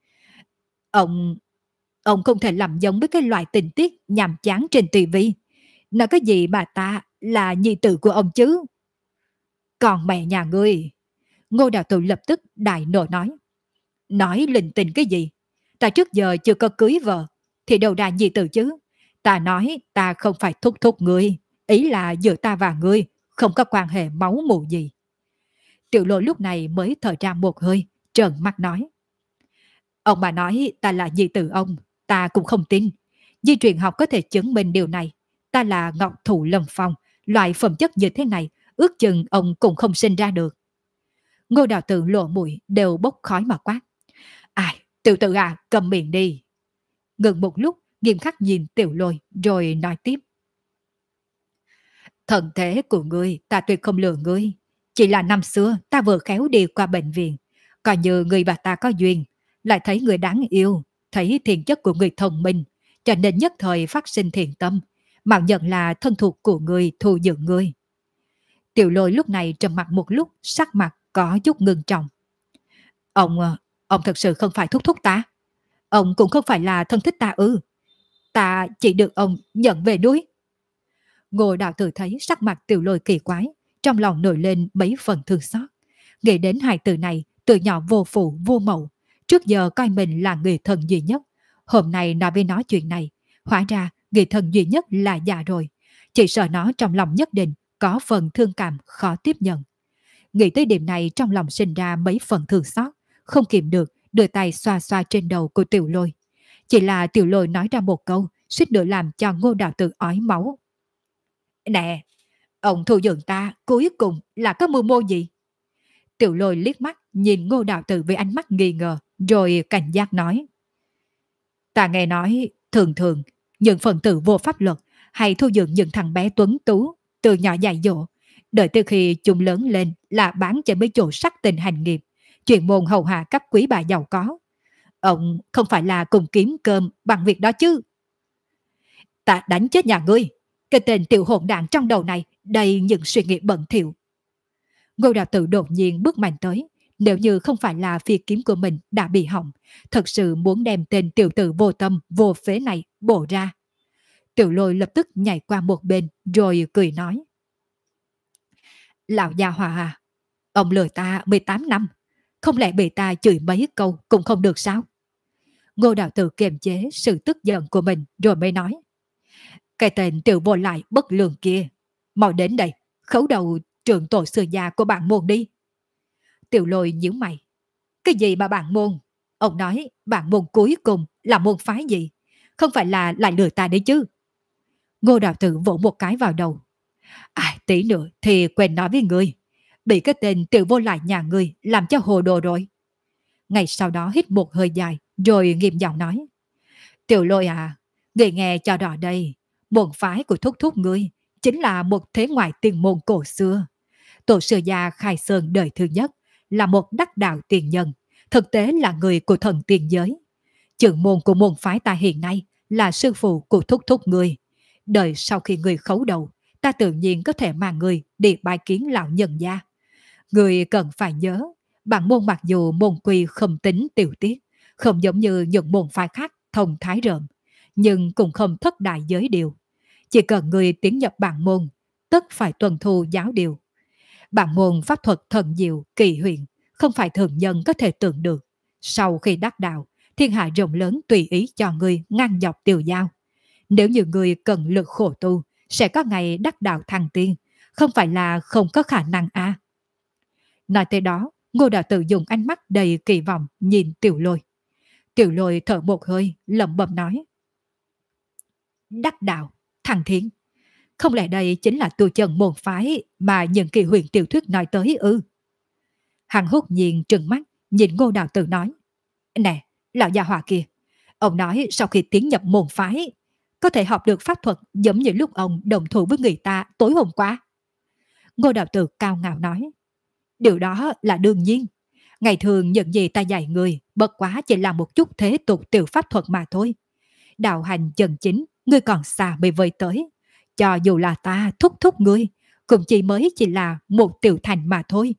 Ông không thể làm giống với cái loại tình tiết nhàm chán trên tivi. Nói cái gì mà ta là nhi tử của ông chứ? Còn mẹ nhà ngươi. Ngô đạo tử lập tức đại nộ nói. Nói linh tinh cái gì? Ta trước giờ chưa có cưới vợ, thì đâu ra nhi tử chứ? Ta nói ta không phải thúc thúc ngươi, ý là giữa ta và ngươi không có quan hệ máu mủ gì. Tiểu Lôi lúc này mới thở ra một hơi, trợn mắt nói. Ông mà nói ta là nhi tử ông, ta cũng không tin. Di truyền học có thể chứng minh điều này. Ta là Ngọc Thụ Lâm Phong, loại phẩm chất như thế này, ước chừng ông cũng không sinh ra được. Ngô đạo tử lộ mũi đều bốc khói mà quát. Ai, tiểu tử à, cầm miệng đi. Ngừng một lúc, nghiêm khắc nhìn Tiểu Lôi rồi nói tiếp. Thần thế của ngươi ta tuyệt không lừa ngươi. Chỉ là năm xưa ta vừa khéo đi qua bệnh viện, coi như người và ta có duyên, lại thấy người đáng yêu, thấy thiện chất của người thông minh, cho nên nhất thời phát sinh thiện tâm, mạo nhận là thân thuộc của người thu dưỡng người. Tiểu Lôi lúc này trầm mặt một lúc, sắc mặt có chút ngưng trọng. Ông thật sự không phải thúc thúc ta? Ông cũng không phải là thân thích ta ư? Ta chỉ được ông nhận về núi. Ngô đạo tử thấy sắc mặt Tiểu Lôi kỳ quái, trong lòng nổi lên mấy phần thương xót. Nghĩ đến hai từ này, từ nhỏ vô phụ vô mẫu, trước giờ coi mình là người thân duy nhất. Hôm nay nói với nó chuyện này, hóa ra người thân duy nhất là già rồi. Chỉ sợ nó trong lòng nhất định có phần thương cảm khó tiếp nhận. Nghĩ tới điểm này trong lòng sinh ra mấy phần thương xót, không kìm được đưa tay xoa xoa trên đầu của Tiểu Lôi. Chỉ là Tiểu Lôi nói ra một câu, suýt nữa làm cho Ngô đạo tử ói máu. Nè, ông thu dưỡng ta cuối cùng là có mưu mô gì? Tiểu Lôi liếc mắt nhìn Ngô đạo tử với ánh mắt nghi ngờ, rồi cảnh giác nói. Ta nghe nói thường thường những phần tử vô pháp luật hay thu dưỡng những thằng bé tuấn tú từ nhỏ dạy dỗ, đợi từ khi chúng lớn lên là bán cho mấy chỗ sắc tình hành nghiệp, chuyên môn hầu hạ các quý bà giàu có. Ông không phải là cùng kiếm cơm bằng việc đó chứ? Ta đánh chết nhà ngươi. Cái tên tiểu hỗn đản trong đầu này đầy những suy nghĩ bẩn thỉu. Ngô Đạo Tử đột nhiên bước mạnh tới. Nếu như không phải là phi kiếm của mình đã bị hỏng, thật sự muốn đem tên tiểu tử vô tâm, vô phế này bổ ra. Tiểu Lôi lập tức nhảy qua một bên rồi cười nói. Lão già Hòa à, ông lừa ta 18 năm, không lẽ bị ta chửi mấy câu cũng không được sao? Ngô Đạo Tử kiềm chế sự tức giận của mình rồi mới nói. Cái tên tiểu vô lại bất lương kia, mau đến đây, khấu đầu trưởng tổ sư gia của bạn môn đi. Tiểu Lôi nhíu mày. Cái gì mà bạn môn? Ông nói bạn môn cuối cùng là môn phái gì? Không phải là lại lừa ta đấy chứ? Ngô Đạo Tử vỗ một cái vào đầu. À, tí nữa thì quên nói với người. Bị cái tên tiểu vô lại nhà người làm cho hồ đồ rồi. Ngày sau đó hít một hơi dài rồi nghiêm giọng nói. Tiểu Lôi à, người nghe cho rõ đây. Môn phái của thúc thúc ngươi chính là một thế ngoại tiền môn cổ xưa. Tổ sư gia Khai Sơn đời thứ nhất là một đắc đạo tiền nhân, thực tế là người của thần tiền giới. Trưởng môn của môn phái ta hiện nay là sư phụ của thúc thúc người. Đời sau khi người khấu đầu, ta tự nhiên có thể mang người đi bài kiến lão nhân gia. Người cần phải nhớ, bản môn mặc dù môn quy không tính tiểu tiết, không giống như những môn phái khác thông thái rợm, nhưng cũng không thất đại giới điều. Chỉ cần người tiến nhập bản môn, tất phải tuân thu giáo điều. Bản môn pháp thuật thần diệu, kỳ huyền, không phải thường nhân có thể tưởng được. Sau khi đắc đạo, thiên hạ rộng lớn tùy ý cho người ngang dọc tiêu giao. Nếu như người cần lực khổ tu, sẽ có ngày đắc đạo thăng tiên, không phải là không có khả năng à. Nói tới đó, Ngô Đạo Tử dùng ánh mắt đầy kỳ vọng nhìn Tiểu Lôi. Tiểu Lôi thở một hơi, lẩm bẩm nói. Đắc đạo, thăng thiên. Không lẽ đây chính là tu chân môn phái mà những kỳ huyền tiểu thuyết nói tới ư? Hắn hốt nhiên trừng mắt, nhìn Ngô Đạo Tử nói. Nè, lão già hỏa kia, ông nói sau khi tiến nhập môn phái, có thể học được pháp thuật giống như lúc ông đồng thủ với người ta tối hôm qua. Ngô Đạo Tử cao ngạo nói. Điều đó là đương nhiên. Ngày thường những gì ta dạy người bất quá chỉ là một chút thế tục tiểu pháp thuật mà thôi. Đạo hành chân chính, ngươi còn xa mới vơi tới. Cho dù là ta thúc thúc ngươi, cũng chỉ là một tiểu thành mà thôi.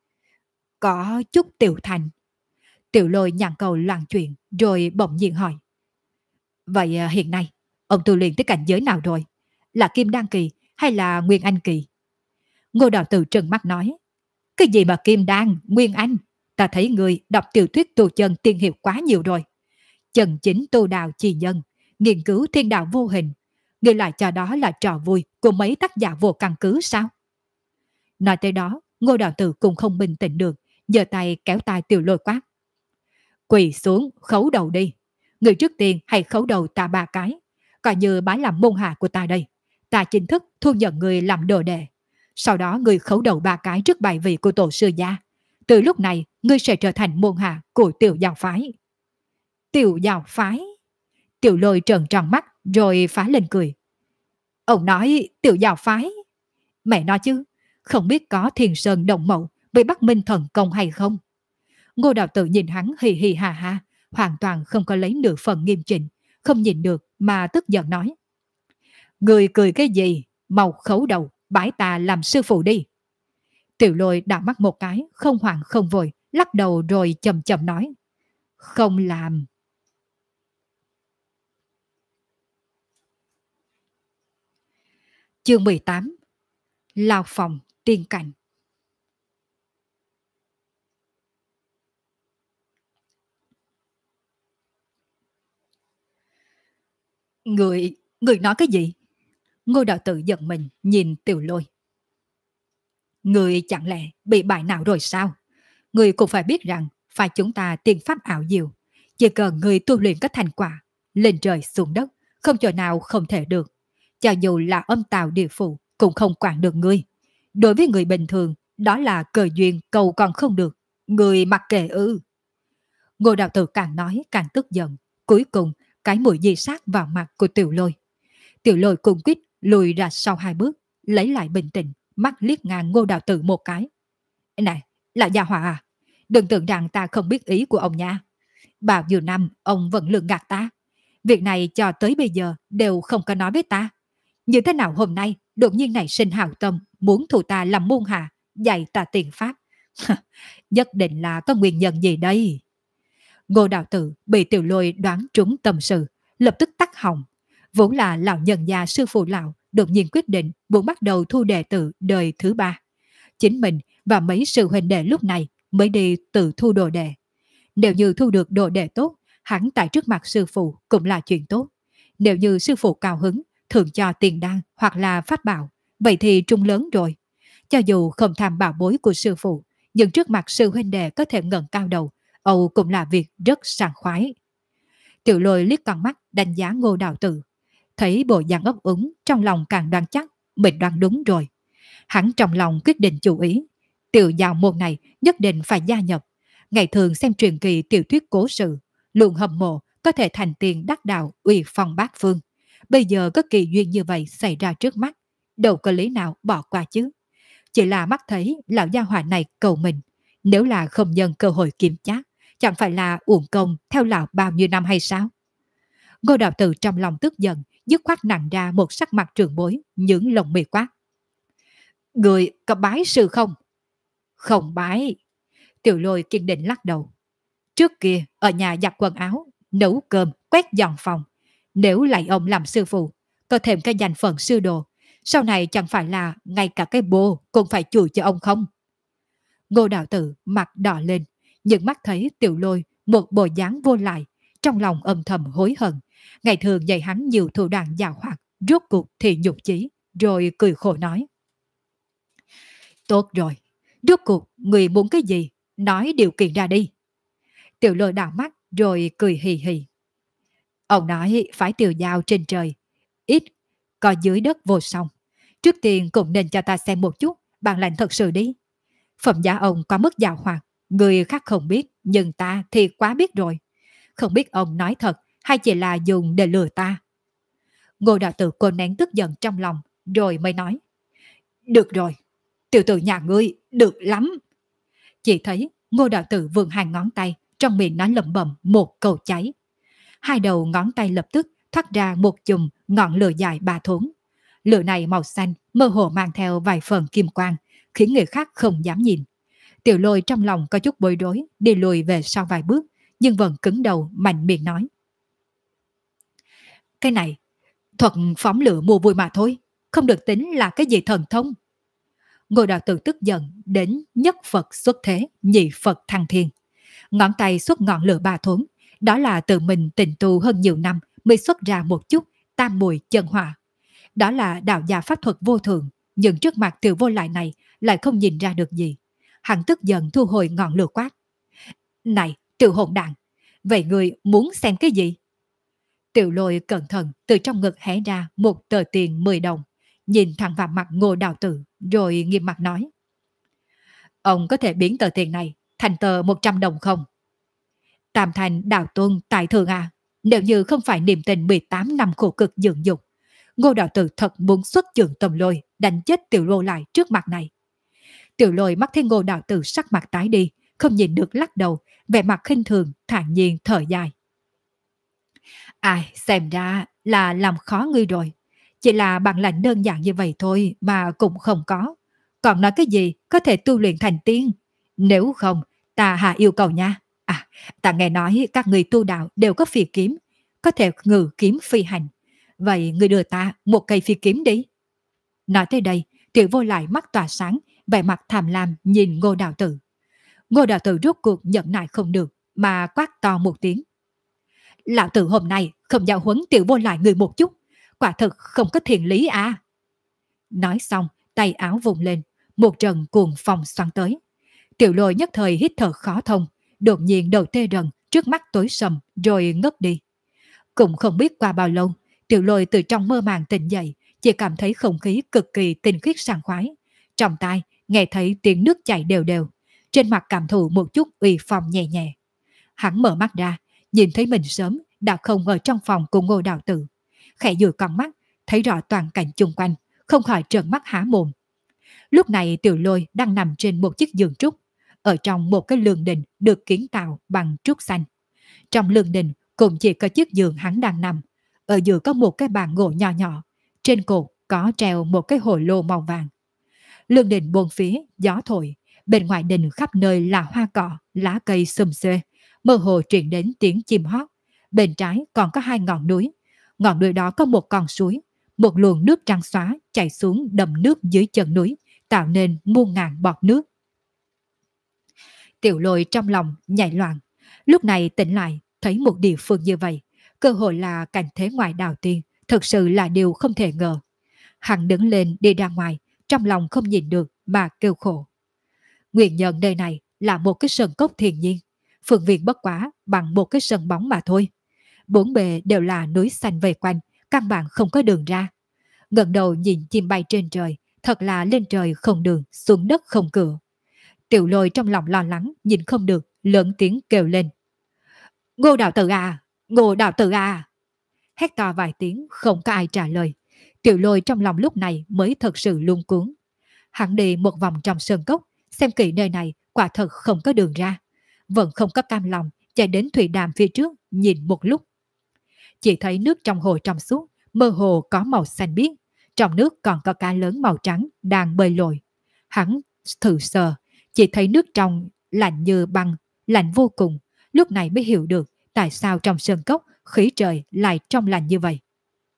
Có chút tiểu thành. Tiểu Lôi nhàn cầu loạn chuyện rồi bỗng nhiên hỏi. Vậy hiện nay, ông tu luyện tới cảnh giới nào rồi? Là Kim Đan Kỳ hay là Nguyên Anh Kỳ? Ngô Đạo Tử trừng mắt nói. Cái gì mà Kim Đan, Nguyên Anh? Ta thấy người đọc tiểu thuyết tu chân tiên hiệp quá nhiều rồi. Chân chính tu đạo chi nhân, nghiên cứu thiên đạo vô hình. Người lại cho đó là trò vui của mấy tác giả vô căn cứ sao? Nói tới đó, Ngô Đạo Tử cũng không bình tĩnh được, giơ tay kéo tay Tiểu Lôi quát. Quỳ xuống, khấu đầu đi. Người trước tiên hãy khấu đầu ta 3 cái, coi như bái làm môn hạ của ta đây. Ta chính thức thu nhận người làm đồ đệ. Sau đó người khấu đầu 3 cái trước bài vị của tổ sư gia. Từ lúc này, ngươi sẽ trở thành môn hạ của Tiểu Giáo phái. Tiểu Giáo phái? Tiểu Lôi trợn tròn mắt rồi phá lên cười. Ông nói Tiểu Giáo phái? Mẹ nói chứ, không biết có Thiền Sơn Đồng Mậu với Bắc Minh Thần Công hay không? Ngô Đạo Tử nhìn hắn hì hì hà hà, hoàn toàn không có lấy nửa phần nghiêm chỉnh, không nhìn được mà tức giận nói. Người cười cái gì? Mau khấu đầu, bái ta làm sư phụ đi. Tiểu Lôi đảo mắt một cái, không hoảng không vội, lắc đầu rồi chậm chậm nói. Không làm. Chương 18. Lao phòng tiên cảnh. Người nói cái gì? Ngô Đạo Tử giận mình nhìn Tiểu Lôi. Người chẳng lẽ bị bại nào rồi sao? Người cũng phải biết rằng phải chúng ta tiên pháp ảo diệu. Chỉ cần người tu luyện các thành quả, lên trời xuống đất, không chỗ nào không thể được. Cho dù là âm tào địa phủ cũng không quản được ngươi. Đối với người bình thường, đó là cờ duyên cầu còn không được. Người mặc kệ ư. Ngô Đạo Tử càng nói càng tức giận. Cuối cùng, cái mũi dì sát vào mặt của Tiểu Lôi. Tiểu Lôi cùng quýt lùi ra sau 2 bước, lấy lại bình tĩnh, mắt liếc ngang Ngô Đạo Tử một cái. Này, là gia hỏa à? Đừng tưởng rằng ta không biết ý của ông nha. Bao nhiêu năm ông vẫn lường gạt ta. Việc này cho tới bây giờ đều không có nói với ta. Như thế nào hôm nay đột nhiên nảy sinh hào tâm muốn thu ta làm môn hạ, dạy ta tiền pháp. Nhất định là có nguyên nhân gì đây? Ngô Đạo Tử bị Tiểu Lôi đoán trúng tâm sự, lập tức tắt họng. Vốn là lão nhân gia sư phụ lão đột nhiên quyết định muốn bắt đầu thu đệ tử đời thứ ba. Chính mình và mấy sư huynh đệ lúc này mới đi tự thu đồ đệ. Nếu như thu được đồ đệ tốt, hắn tại trước mặt sư phụ cũng là chuyện tốt. Nếu như sư phụ cao hứng, thường cho tiền đan hoặc là pháp bảo, vậy thì trung lớn rồi. Cho dù không tham bảo bối của sư phụ, nhưng trước mặt sư huynh đệ có thể ngẩng cao đầu, Âu cũng là việc rất sảng khoái. Tiểu Lôi liếc con mắt đánh giá Ngô Đạo Tử, thấy bộ dạng ấp úng, trong lòng càng đoán chắc mình đoán đúng rồi. Hắn trong lòng quyết định chủ ý, tiểu giáo môn này nhất định phải gia nhập. Ngày thường xem truyền kỳ tiểu thuyết cố sự, luôn hâm mộ có thể thành tiền đắc đạo uy phong bát phương. Bây giờ có kỳ duyên như vậy xảy ra trước mắt, đâu có lý nào bỏ qua chứ. Chỉ là mắt thấy lão gia hỏa này cầu mình, nếu là không nhân cơ hội kiểm tra, chẳng phải là uổng công theo lão bao nhiêu năm hay sao? Ngô Đạo Tử trong lòng tức giận, dứt khoát nặng ra một sắc mặt trưởng bối, những lồng mì quát. Người có bái sư không? Không bái. Tiểu Lôi kiên định lắc đầu. Trước kia ở nhà giặt quần áo, nấu cơm, quét dọn phòng. Nếu lại ông làm sư phụ, có thêm cái danh phận sư đồ, sau này chẳng phải là ngay cả cái bô cũng phải chùi cho ông không? Ngô Đạo Tử mặt đỏ lên, nhưng mắt thấy Tiểu Lôi một bộ dáng vô lại, trong lòng âm thầm hối hận. Ngày thường dạy hắn nhiều thủ đoạn giàu hoạt, rốt cuộc thì nhục chí, rồi cười khổ nói. Tốt rồi, rốt cuộc người muốn cái gì, nói điều kiện ra đi. Tiểu Lôi đảo mắt rồi cười hì hì. Ông nói phải tiêu dao trên trời, ít, có dưới đất vô song. Trước tiên cũng nên cho ta xem một chút, bản lãnh thật sự đi. Phẩm giá ông có mức giàu hoạt, người khác không biết, nhưng ta thì quá biết rồi. Không biết ông nói thật hay chỉ là dùng để lừa ta. Ngô Đạo Tử cô nén tức giận trong lòng, rồi mới nói. Được rồi, tiểu tử nhà ngươi, được lắm. Chỉ thấy Ngô Đạo Tử vươn hai ngón tay, trong miệng nói lẩm bẩm một câu cháy. Hai đầu ngón tay lập tức thoát ra một chùm ngọn lửa dài 3 thốn. Lửa này màu xanh, mơ hồ mang theo vài phần kim quang, khiến người khác không dám nhìn. Tiểu Lôi trong lòng có chút bối rối, đi lùi về sau vài bước, nhưng vẫn cứng đầu mạnh miệng nói. Cái này, thuật phóng lửa mua vui mà thôi, không được tính là cái gì thần thông. Ngô Đạo Tử tức giận đến nhất Phật xuất thế, nhị Phật thăng thiên. Ngón tay xuất ngọn lửa 3 thốn, đó là tự mình tịnh tu hơn nhiều năm mới xuất ra một chút tam mùi chân hỏa. Đó là đạo gia pháp thuật vô thường, nhưng trước mặt Tiểu Vô Lại này lại không nhìn ra được gì. Hắn tức giận thu hồi ngọn lửa quát. Này, Tiểu hỗn đản, vậy người muốn xem cái gì? Tiểu Lôi cẩn thận từ trong ngực hé ra một tờ tiền 10 đồng, nhìn thẳng vào mặt Ngô Đạo Tử, rồi nghiêm mặt nói. Ông có thể biến tờ tiền này thành tờ 100 đồng không? Tam Thành đạo tôn tại thượng à, nếu như không phải niềm tình 18 năm khổ cực dưỡng dục, Ngô Đạo Tử thật muốn xuất trường Tầm Lôi đánh chết Tiểu Lôi lại trước mặt này. Tiểu Lôi mắt thấy Ngô Đạo Tử sắc mặt tái đi, không nhìn được lắc đầu, vẻ mặt khinh thường, thản nhiên thở dài. Ai, xem ra là làm khó ngươi rồi. Chỉ là bằng lãnh đơn giản như vậy thôi mà cũng không có. Còn nói cái gì có thể tu luyện thành tiên? Nếu không, ta hạ yêu cầu nha. À, ta nghe nói các người tu đạo đều có phi kiếm, có thể ngự kiếm phi hành. Vậy ngươi đưa ta một cây phi kiếm đi. Nói tới đây, Tiểu Vô Lại mắt tỏa sáng, vẻ mặt tham lam nhìn Ngô Đạo Tử. Ngô Đạo Tử rốt cuộc nhận nại không được, mà quát to một tiếng. Lão tử hôm nay không giáo huấn Tiểu Vô Lại người một chút, quả thực không có thiện lý à. Nói xong, tay áo vùng lên, một trận cuồng phong xoắn tới. Tiểu Lôi nhất thời hít thở khó thông, đột nhiên đầu tê rần, trước mắt tối sầm, rồi ngất đi. Cũng không biết qua bao lâu, Tiểu Lôi từ trong mơ màng tỉnh dậy, chỉ cảm thấy không khí cực kỳ tinh khiết sảng khoái. Trong tai, nghe thấy tiếng nước chảy đều đều, trên mặt cảm thụ một chút uy phong nhẹ nhẹ. Hắn mở mắt ra, nhìn thấy mình sớm đã không ở trong phòng của Ngô Đạo Tử. Khẽ dụi con mắt, thấy rõ toàn cảnh chung quanh, không khỏi trợn mắt há mồm. Lúc này Tiểu Lôi đang nằm trên một chiếc giường trúc, ở trong một cái lương đình được kiến tạo bằng trúc xanh. Trong lương đình cũng chỉ có chiếc giường hắn đang nằm, ở giữa có một cái bàn gỗ nhỏ nhỏ, trên cột có treo một cái hồ lô màu vàng. Lương đình bốn phía, gió thổi, bên ngoài đình khắp nơi là hoa cỏ, lá cây xum xuê, mơ hồ truyền đến tiếng chim hót. Bên trái còn có hai ngọn núi. Ngọn núi đó có một con suối, một luồng nước trắng xóa chảy xuống đầm nước dưới chân núi, tạo nên muôn ngàn bọt nước. Tiểu Lôi trong lòng nhảy loạn, lúc này tỉnh lại, thấy một địa phương như vậy, cơ hội là cảnh thế ngoại đào tiên, thực sự là điều không thể ngờ. Hắn đứng lên đi ra ngoài, trong lòng không nhìn được mà kêu khổ. Nguyên nhân nơi này là một cái sân cốc thiên nhiên, phương viên bất quá bằng một cái sân bóng mà thôi. Bốn bề đều là núi xanh vây quanh, căn bản không có đường ra. Ngẩng đầu nhìn chim bay trên trời, thật là lên trời không đường, xuống đất không cửa. Tiểu Lôi trong lòng lo lắng, nhìn không được, lớn tiếng kêu lên. Ngô đạo tử à! Ngô đạo tử à! Hét to vài tiếng, không có ai trả lời. Tiểu Lôi trong lòng lúc này mới thật sự luống cuống. Hắn đi một vòng trong sơn cốc, xem kỹ nơi này quả thật không có đường ra. Vẫn không có cam lòng, chạy đến thủy đàm phía trước, nhìn một lúc. Chỉ thấy nước trong hồ trong suốt, mơ hồ có màu xanh biếc. Trong nước còn có cá lớn màu trắng đang bơi lội. Hắn thử sờ, chỉ thấy nước trong lạnh như băng, lạnh vô cùng. Lúc này mới hiểu được tại sao trong sơn cốc khí trời lại trong lành như vậy.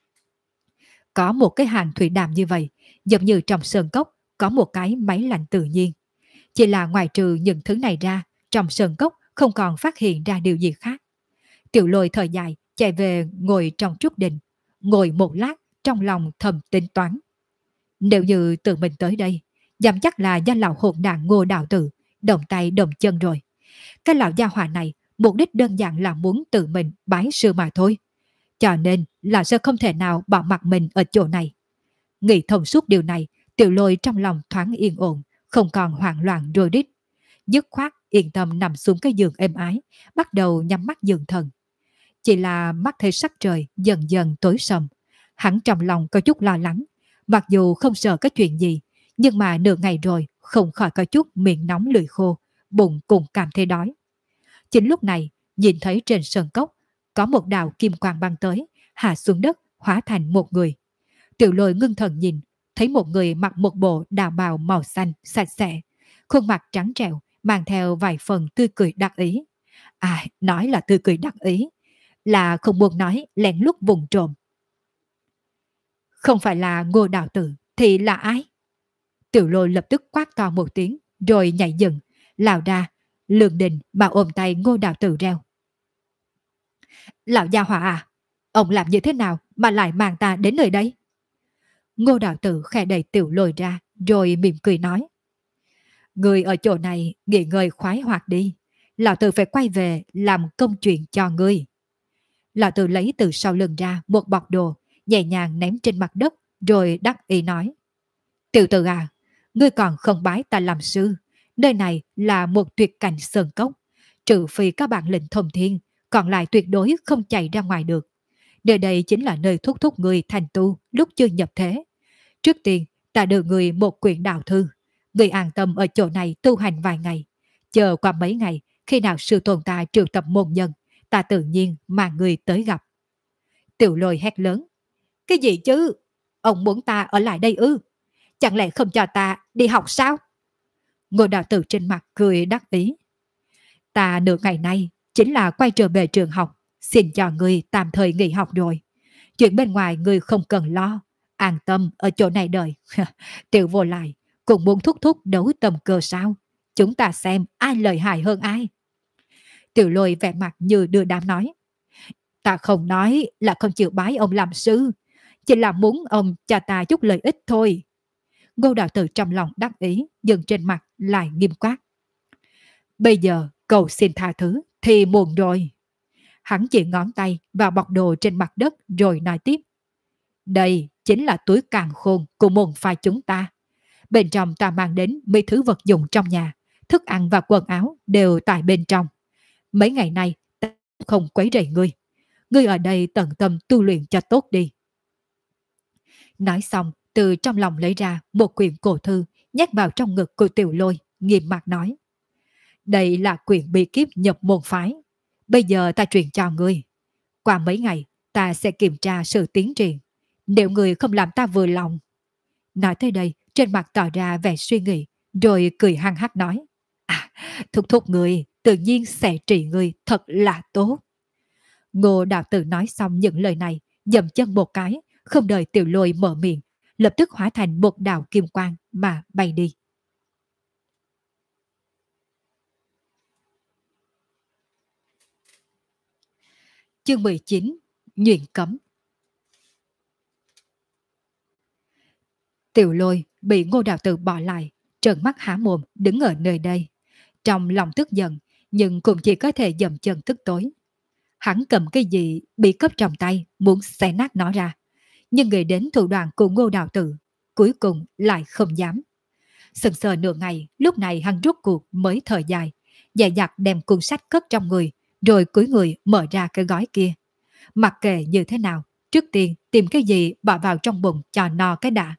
Có một cái hàng thủy đàm như vậy, giống như trong sơn cốc có một cái máy lạnh tự nhiên. Chỉ là ngoài trừ những thứ này ra, trong sơn cốc không còn phát hiện ra điều gì khác. Tiểu Lôi thời dài chạy về ngồi trong trúc đình, ngồi một lát trong lòng thầm tính toán. Nếu như tự mình tới đây, dám chắc là do lão hồn đàn Ngô đạo tử, động tay động chân rồi. Cái lão gia hỏa này mục đích đơn giản là muốn tự mình bái sư mà thôi. Cho nên là sẽ không thể nào bỏ mặc mình ở chỗ này. Nghĩ thông suốt điều này, Tiểu Lôi trong lòng thoáng yên ổn, không còn hoảng loạn rối rít. Dứt khoát yên tâm nằm xuống cái giường êm ái, bắt đầu nhắm mắt dưỡng thần. Chỉ là mắt thấy sắc trời dần dần tối sầm. Hắn trong lòng có chút lo lắng, mặc dù không sợ cái chuyện gì, nhưng mà nửa ngày rồi không khỏi có chút miệng nóng lưỡi khô, bụng cũng cảm thấy đói. Chính lúc này, nhìn thấy trên sân cốc có một đạo kim quang băng tới, hạ xuống đất hóa thành một người. Tiểu Lôi ngưng thần nhìn, thấy một người mặc một bộ đạo bào màu xanh sạch sẽ, khuôn mặt trắng trẻo, mang theo vài phần tươi cười đắc ý. À, nói là tươi cười đắc ý, là không muốn nói lén lút vùng trộm. Không phải là Ngô đạo tử thì là ai? Tiểu Lôi lập tức quát to một tiếng, rồi nhảy dựng, lao ra, Lương Đình mà ôm tay Ngô đạo tử reo. Lão gia hỏa à, ông làm như thế nào mà lại mang ta đến nơi đây? Ngô đạo tử khẽ đẩy Tiểu Lôi ra, rồi mỉm cười nói. Người ở chỗ này nghỉ ngơi khoái hoạt đi, lão tử phải quay về làm công chuyện cho ngươi. Lão tử lấy từ sau lưng ra một bọc đồ, nhẹ nhàng ném trên mặt đất, rồi đắc ý nói. Tiểu tử à, ngươi còn không bái ta làm sư. Nơi này là một tuyệt cảnh sơn cốc, trừ phi các bạn lệnh thông thiên, còn lại tuyệt đối không chạy ra ngoài được. Nơi đây chính là nơi thúc thúc người thành tu lúc chưa nhập thế. Trước tiên, ta đưa người một quyển đạo thư. Người an tâm ở chỗ này tu hành vài ngày. Chờ qua mấy ngày, khi nào sư tôn ta triệu tập môn nhân, ta tự nhiên mà người tới gặp. Tiểu Lôi hét lớn. Cái gì chứ? Ông muốn ta ở lại đây ư? Chẳng lẽ không cho ta đi học sao? Ngô đạo tử trên mặt cười đắc ý. Ta nửa ngày nay chính là quay trở về trường học, xin cho người tạm thời nghỉ học rồi. Chuyện bên ngoài người không cần lo, an tâm ở chỗ này đợi. Tiểu Vô Lại cũng muốn thúc thúc đấu tầm cờ sao? Chúng ta xem ai lợi hại hơn ai. Tiểu Lôi vẻ mặt như đưa đám nói. Ta không nói là không chịu bái ông làm sư, chỉ là muốn ông cho ta chút lợi ích thôi. Ngô đạo tử trong lòng đắc ý, nhưng trên mặt lại nghiêm quát. Bây giờ cầu xin tha thứ thì muộn rồi. Hắn chỉ ngón tay vào bọc đồ trên mặt đất rồi nói tiếp. Đây chính là túi càn khôn của môn phái chúng ta. Bên trong ta mang đến mấy thứ vật dụng trong nhà, thức ăn và quần áo đều tại bên trong. Mấy ngày nay ta không quấy rầy ngươi. Ngươi ở đây tận tâm tu luyện cho tốt đi. Nói xong, từ trong lòng lấy ra một quyển cổ thư, nhét vào trong ngực của Tiểu Lôi, nghiêm mặt nói. Đây là quyển bí kíp nhập môn phái. Bây giờ ta truyền cho ngươi. Qua mấy ngày, ta sẽ kiểm tra sự tiến triển. Nếu ngươi không làm ta vừa lòng. Nói tới đây, trên mặt tỏ ra vẻ suy nghĩ, rồi cười hăng hắc nói: À, thúc thúc người, tự nhiên sẽ trị người thật là tốt. Ngô đạo tử nói xong những lời này, dậm chân một cái, không đợi Tiểu Lôi mở miệng, lập tức hóa thành một đạo kim quang mà bay đi. Chương 19: Nhuyễn cấm. Tiểu Lôi bị Ngô đạo tử bỏ lại, trợn mắt há mồm đứng ở nơi đây. Trong lòng tức giận, nhưng cũng chỉ có thể dậm chân tức tối. Hắn cầm cái gì bị cấp trong tay, muốn xé nát nó ra. Nhưng nghĩ đến thủ đoạn của Ngô đạo tử, cuối cùng lại không dám. Sừng sờ nửa ngày, lúc này hắn rút cuộc mới thở dài, dè dặt đem cuốn sách cất trong người, rồi cúi người mở ra cái gói kia. Mặc kệ như thế nào, trước tiên tìm cái gì bỏ vào trong bụng cho no cái đã.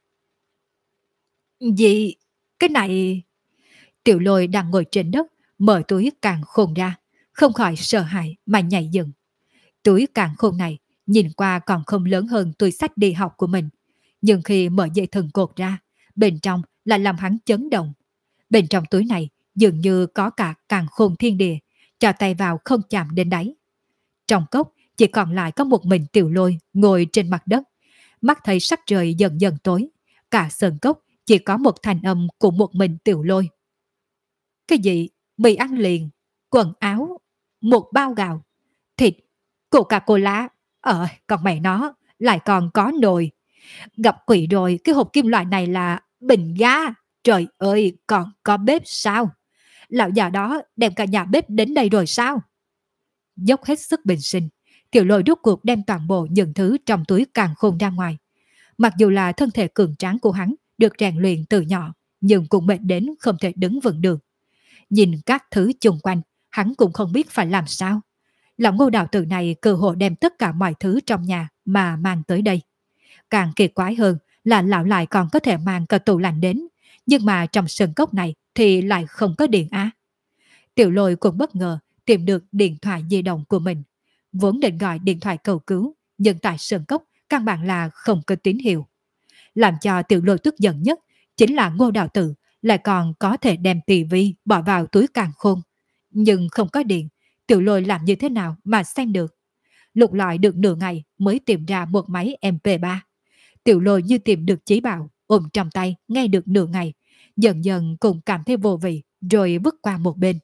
Gì? Cái này... Tiểu Lôi đang ngồi trên đất, mở túi càng khôn ra, không khỏi sợ hãi mà nhảy dựng. Túi càng khôn này nhìn qua còn không lớn hơn túi sách đi học của mình, nhưng khi mở dây thừng cột ra, bên trong lại làm hắn chấn động. Bên trong túi này dường như có cả càng khôn thiên địa, cho tay vào không chạm đến đáy. Trong cốc chỉ còn lại có một mình Tiểu Lôi ngồi trên mặt đất, mắt thấy sắc trời dần dần tối, cả sơn cốc chỉ có một thanh âm của một mình Tiểu Lôi. Cái gì? Mì ăn liền, quần áo, một bao gạo, thịt, Coca-Cola, còn mẹ nó, lại còn có nồi. Gặp quỷ rồi, cái hộp kim loại này là bình ga. Trời ơi, còn có bếp sao? Lão già đó đem cả nhà bếp đến đây rồi sao? Dốc hết sức bình sinh, Tiểu Lôi rút cuộc đem toàn bộ những thứ trong túi càng khôn ra ngoài. Mặc dù là thân thể cường tráng của hắn được rèn luyện từ nhỏ, nhưng cũng mệt đến không thể đứng vững được. Nhìn các thứ chung quanh, hắn cũng không biết phải làm sao. Lão Ngô đạo tử này cơ hội đem tất cả mọi thứ trong nhà mà mang tới đây. Càng kỳ quái hơn là lão lại còn có thể mang cả tủ lạnh đến, nhưng mà trong sân cốc này thì lại không có điện á. Tiểu Lôi cũng bất ngờ tìm được điện thoại di động của mình. Vốn định gọi điện thoại cầu cứu, nhưng tại sân cốc căn bản là không có tín hiệu. Làm cho Tiểu Lôi tức giận nhất chính là Ngô đạo tử lại còn có thể đem tivi bỏ vào túi càng khôn. Nhưng không có điện, Tiểu Lôi làm như thế nào mà xem được. Lục lọi được nửa ngày mới tìm ra một máy MP3. Tiểu Lôi như tìm được chí bảo, ôm trong tay nghe được nửa ngày, dần dần cũng cảm thấy vô vị, rồi vứt qua một bên.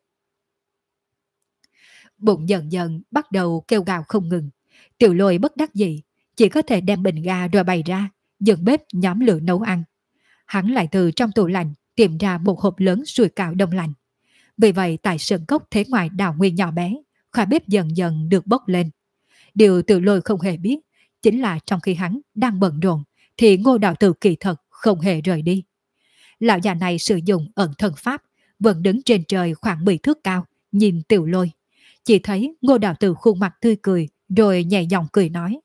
Bụng dần dần bắt đầu kêu gào không ngừng. Tiểu Lôi bất đắc dĩ, chỉ có thể đem bình ga rồi bày ra, dựng bếp nhóm lửa nấu ăn. Hắn lại từ trong tủ lạnh tìm ra một hộp lớn sủi cảo đông lạnh. Vì vậy tại sân cốc thế ngoài đào nguyên nhỏ bé, khói bếp dần dần được bốc lên. Điều Tiểu Lôi không hề biết chính là trong khi hắn đang bận rộn thì Ngô đạo tử kỳ thật không hề rời đi. Lão già này sử dụng ẩn thân pháp, vẫn đứng trên trời khoảng 10 thước cao, nhìn Tiểu Lôi. Chỉ thấy Ngô đạo tử khuôn mặt tươi cười, rồi nhẹ giọng cười nói: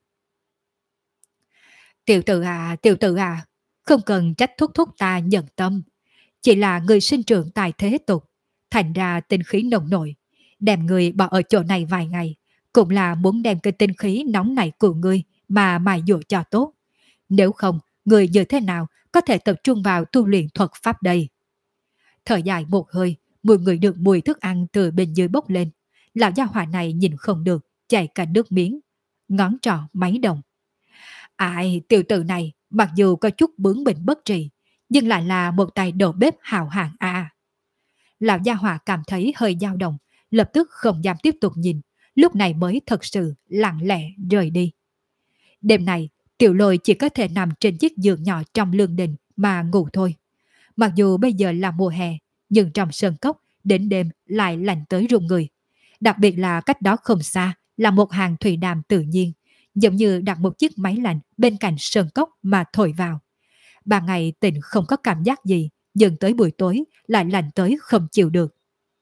Tiểu tử à, không cần trách thúc thúc ta nhận tâm. Chỉ là người sinh trưởng tại thế tục, thành ra tinh khí nồng nổi. Đem người bỏ ở chỗ này vài ngày, cũng là muốn đem cái tinh khí nóng này của ngươi mà mài dũa cho tốt. Nếu không, người như thế nào có thể tập trung vào tu luyện thuật pháp đây? Thở dài một hơi, mùi người được mùi thức ăn từ bên dưới bốc lên. Lão gia hỏa này nhìn không được, chảy cả nước miếng, ngón trỏ máy đồng. Ai, tiểu tử này mặc dù có chút bướng bỉnh bất trì, nhưng lại là một tay đầu bếp hào hạng à. Lão gia hỏa cảm thấy hơi dao động, lập tức không dám tiếp tục nhìn, lúc này mới thật sự lặng lẽ rời đi. Đêm này, Tiểu Lôi chỉ có thể nằm trên chiếc giường nhỏ trong lương đình mà ngủ thôi. Mặc dù bây giờ là mùa hè, nhưng trong sơn cốc đến đêm lại lạnh tới run người. Đặc biệt là cách đó không xa là một hàng thủy đàm tự nhiên, giống như đặt một chiếc máy lạnh bên cạnh sơn cốc mà thổi vào. Ban ngày tỉnh không có cảm giác gì, nhưng tới buổi tối lại lạnh tới không chịu được.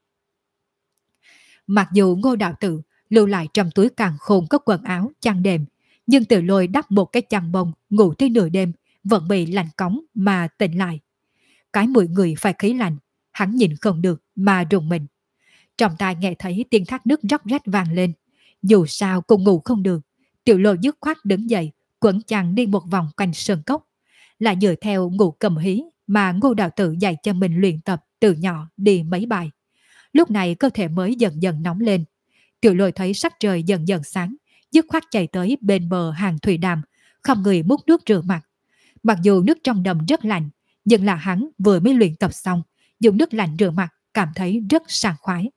Mặc dù Ngô đạo tử lưu lại trong túi càng khôn có quần áo, chăn đệm, nhưng Tiểu Lôi đắp một cái chăn bông ngủ tới nửa đêm vẫn bị lạnh cống mà tỉnh lại. Cái mũi người phải khí lạnh, hắn nhìn không được mà rùng mình. Trong tai nghe thấy tiếng thác nước róc rách vang lên. Dù sao cũng ngủ không được, Tiểu Lôi dứt khoát đứng dậy, quấn chăn đi một vòng quanh sơn cốc, lại dựa theo ngủ cầm hí mà Ngô Đạo Tử dạy cho mình luyện tập từ nhỏ đi mấy bài. Lúc này cơ thể mới dần dần nóng lên. Tiểu Lôi thấy sắc trời dần dần sáng, dứt khoát chạy tới bên bờ hàng thủy đàm, không người múc nước rửa mặt. Mặc dù nước trong đầm rất lạnh, nhưng là hắn vừa mới luyện tập xong, dùng nước lạnh rửa mặt cảm thấy rất sảng khoái.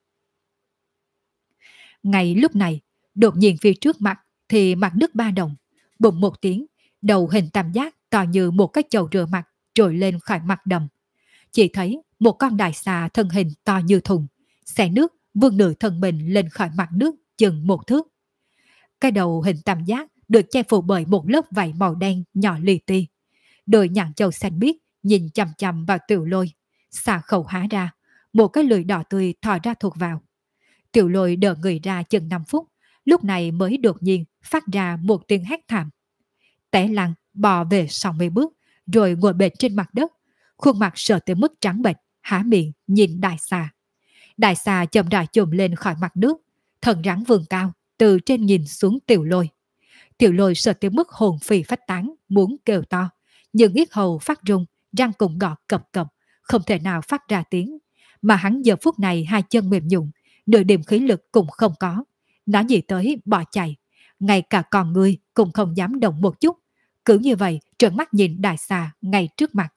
Ngay lúc này, đột nhiên phía trước mặt thì mặt nước ba động, bùng một tiếng, đầu hình tam giác to như một cái chậu rửa mặt trồi lên khỏi mặt đầm. Chỉ thấy một con đại xà thân hình to như thùng, xẻ nước vươn nửa thân mình lên khỏi mặt nước chừng một thước. Cái đầu hình tam giác được che phủ bởi một lớp vảy màu đen nhỏ li ti. Đôi nhãn châu xanh biếc nhìn chằm chằm vào Tiểu Lôi, xà khẩu há ra, một cái lưỡi đỏ tươi thò ra thuộc vào. Tiểu Lôi đỡ người ra chừng 5 phút, lúc này mới đột nhiên phát ra một tiếng hét thảm. Té lăn bò về sau mấy bước, rồi ngồi bệt trên mặt đất, khuôn mặt sợ tới mức trắng bệch, há miệng nhìn đại xà. Đại xà chậm rãi chồm lên khỏi mặt nước, thân rắn vươn cao, từ trên nhìn xuống Tiểu Lôi. Tiểu Lôi sợ tới mức hồn phi phách tán, muốn kêu to, nhưng yết hầu phát rung, răng cùng gọt cập cập, không thể nào phát ra tiếng. Mà hắn giờ phút này hai chân mềm nhũn, nửa điểm khí lực cũng không có. Nó gì tới bỏ chạy, ngay cả con người cũng không dám động một chút. Cứ như vậy trợn mắt nhìn đại xà ngay trước mặt.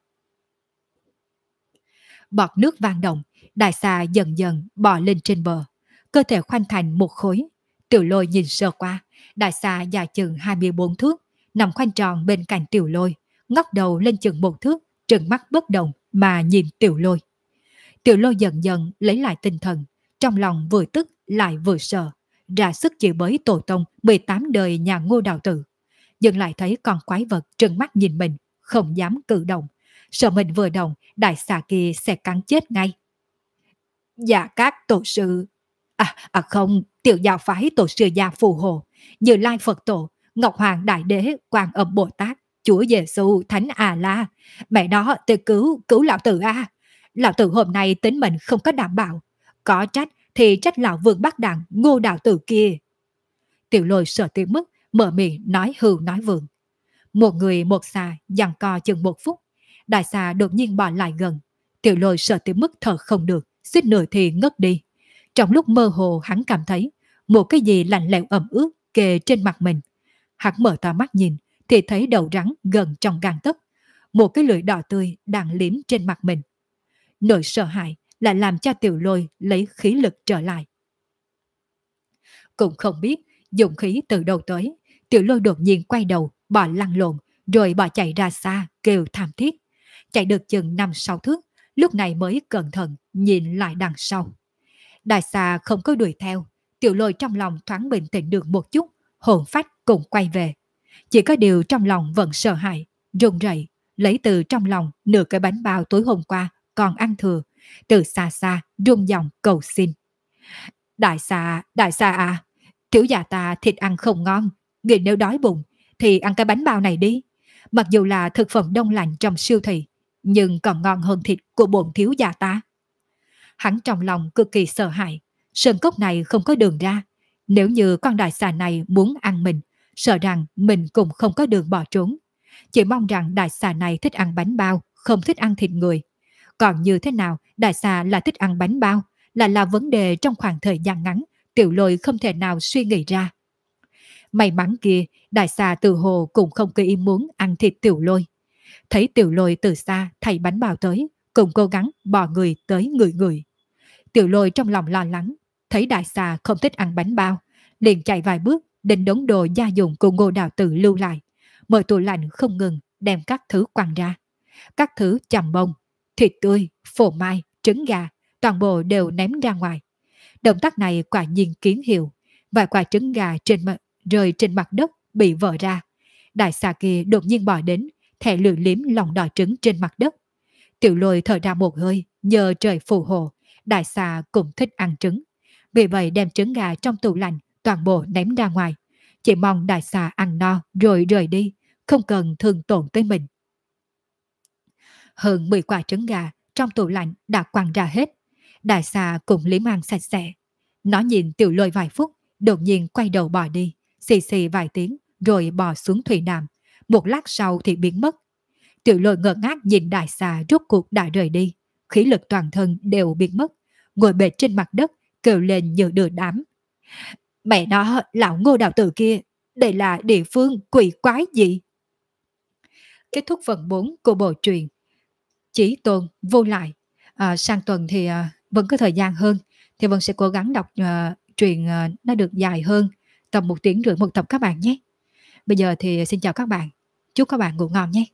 Bọt nước vang động, đại xà dần dần bò lên trên bờ, cơ thể khoanh thành một khối. Tiểu Lôi nhìn sơ qua, đại xà dài chừng 24 thước, nằm khoanh tròn bên cạnh Tiểu Lôi, ngóc đầu lên chừng một thước, trừng mắt bất động mà nhìn Tiểu Lôi. Tiểu Lôi dần dần lấy lại tinh thần, trong lòng vừa tức lại vừa sợ, ra sức chịu bới tổ tông 18 đời nhà Ngô Đạo Tử. Nhưng lại thấy con quái vật trừng mắt nhìn mình, không dám cử động, sợ mình vừa động, đại xà kia sẽ cắn chết ngay. Dạ các tổ sư... không, tiểu giáo phái tổ sư gia phù hộ, Như Lai Phật Tổ, Ngọc Hoàng Đại Đế, Quan Âm Bồ Tát, Chúa Giêsu, Thánh À La. Mẹ nó, tự cứu lão tử a. Lão tử hôm nay tính mình không có đảm bảo. Có trách thì trách lão Vương Bắc Đẳng, Ngô Đạo Tử kia. Tiểu Lôi sợ tới mức mở miệng nói hưu nói vượng. Một người một xà giằng co chừng một phút, đại xà đột nhiên bỏ lại gần. Tiểu Lôi sợ tới mức thở không được, suýt nửa thì ngất đi. Trong lúc mơ hồ hắn cảm thấy một cái gì lạnh lẽo ẩm ướt kề trên mặt mình. Hắn mở to mắt nhìn thì thấy đầu rắn gần trong gang tấc, một cái lưỡi đỏ tươi đang liếm trên mặt mình. Nỗi sợ hãi lại làm cho Tiểu Lôi lấy khí lực trở lại. Cũng không biết dụng khí từ đâu tới, Tiểu Lôi đột nhiên quay đầu bỏ lăn lộn, rồi bỏ chạy ra xa kêu thảm thiết. Chạy được chừng 5-6 thước, lúc này mới cẩn thận nhìn lại đằng sau. Đại xà không có đuổi theo, Tiểu Lôi trong lòng thoáng bình tĩnh được một chút, hồn phách cũng quay về. Chỉ có điều trong lòng vẫn sợ hãi, run rẩy, lấy từ trong lòng nửa cái bánh bao tối hôm qua còn ăn thừa, từ xa xa rung giọng cầu xin. Đại xà à, tiểu già ta thịt ăn không ngon, người nếu đói bụng thì ăn cái bánh bao này đi. Mặc dù là thực phẩm đông lạnh trong siêu thị, nhưng còn ngon hơn thịt của bổn thiếu già ta. Hắn trong lòng cực kỳ sợ hãi, sơn cốc này không có đường ra. Nếu như con đại xà này muốn ăn mình, sợ rằng mình cũng không có đường bỏ trốn. Chỉ mong rằng đại xà này thích ăn bánh bao, không thích ăn thịt người. Còn như thế nào đại xà là thích ăn bánh bao, là vấn đề trong khoảng thời gian ngắn, Tiểu Lôi không thể nào suy nghĩ ra. May mắn kia, đại xà từ hồ cũng không có ý muốn ăn thịt Tiểu Lôi. Thấy Tiểu Lôi từ xa thay bánh bao tới, cũng cố gắng bò người tới người. Tiểu Lôi trong lòng lo lắng, thấy đại xà không thích ăn bánh bao, liền chạy vài bước định đống đồ gia dụng của Ngô Đạo Tử lưu lại. Mở tủ lạnh không ngừng đem các thứ quăng ra. Các thứ chầm bông, thịt tươi, phô mai, trứng gà, toàn bộ đều ném ra ngoài. Động tác này quả nhiên kiến hiệu, vài quả trứng gà rơi trên mặt đất bị vỡ ra. Đại xà kia đột nhiên bỏ đến, thẻ lưỡi liếm lòng đỏ trứng trên mặt đất. Tiểu Lôi thở ra một hơi, nhờ trời phù hộ, đại xà cũng thích ăn trứng. Vì vậy đem trứng gà trong tủ lạnh toàn bộ ném ra ngoài. Chỉ mong đại xà ăn no rồi rời đi, không cần thương tổn tới mình. Hơn 10 quả trứng gà trong tủ lạnh đã quăng ra hết. Đại xà cũng liếm ăn sạch sẽ. Nó nhìn Tiểu Lôi vài phút, đột nhiên quay đầu bỏ đi, xì xì vài tiếng rồi bò xuống thủy đàm. Một lát sau thì biến mất. Tiểu Lôi ngơ ngác nhìn đại xà rốt cuộc đã rời đi, khí lực toàn thân đều biến mất, ngồi bệt trên mặt đất, kêu lên như đưa đám. Mẹ nó, lão Ngô đạo tử kia, đây là địa phương quỷ quái gì? Kết thúc phần 4 của bộ truyện Chí Tôn Vô Lại. Sang tuần thì vẫn có thời gian hơn, thì vẫn sẽ cố gắng đọc truyện nó được dài hơn, tầm 1 tiếng rưỡi một tập các bạn nhé. Bây giờ thì xin chào các bạn, chúc các bạn ngủ ngon nhé.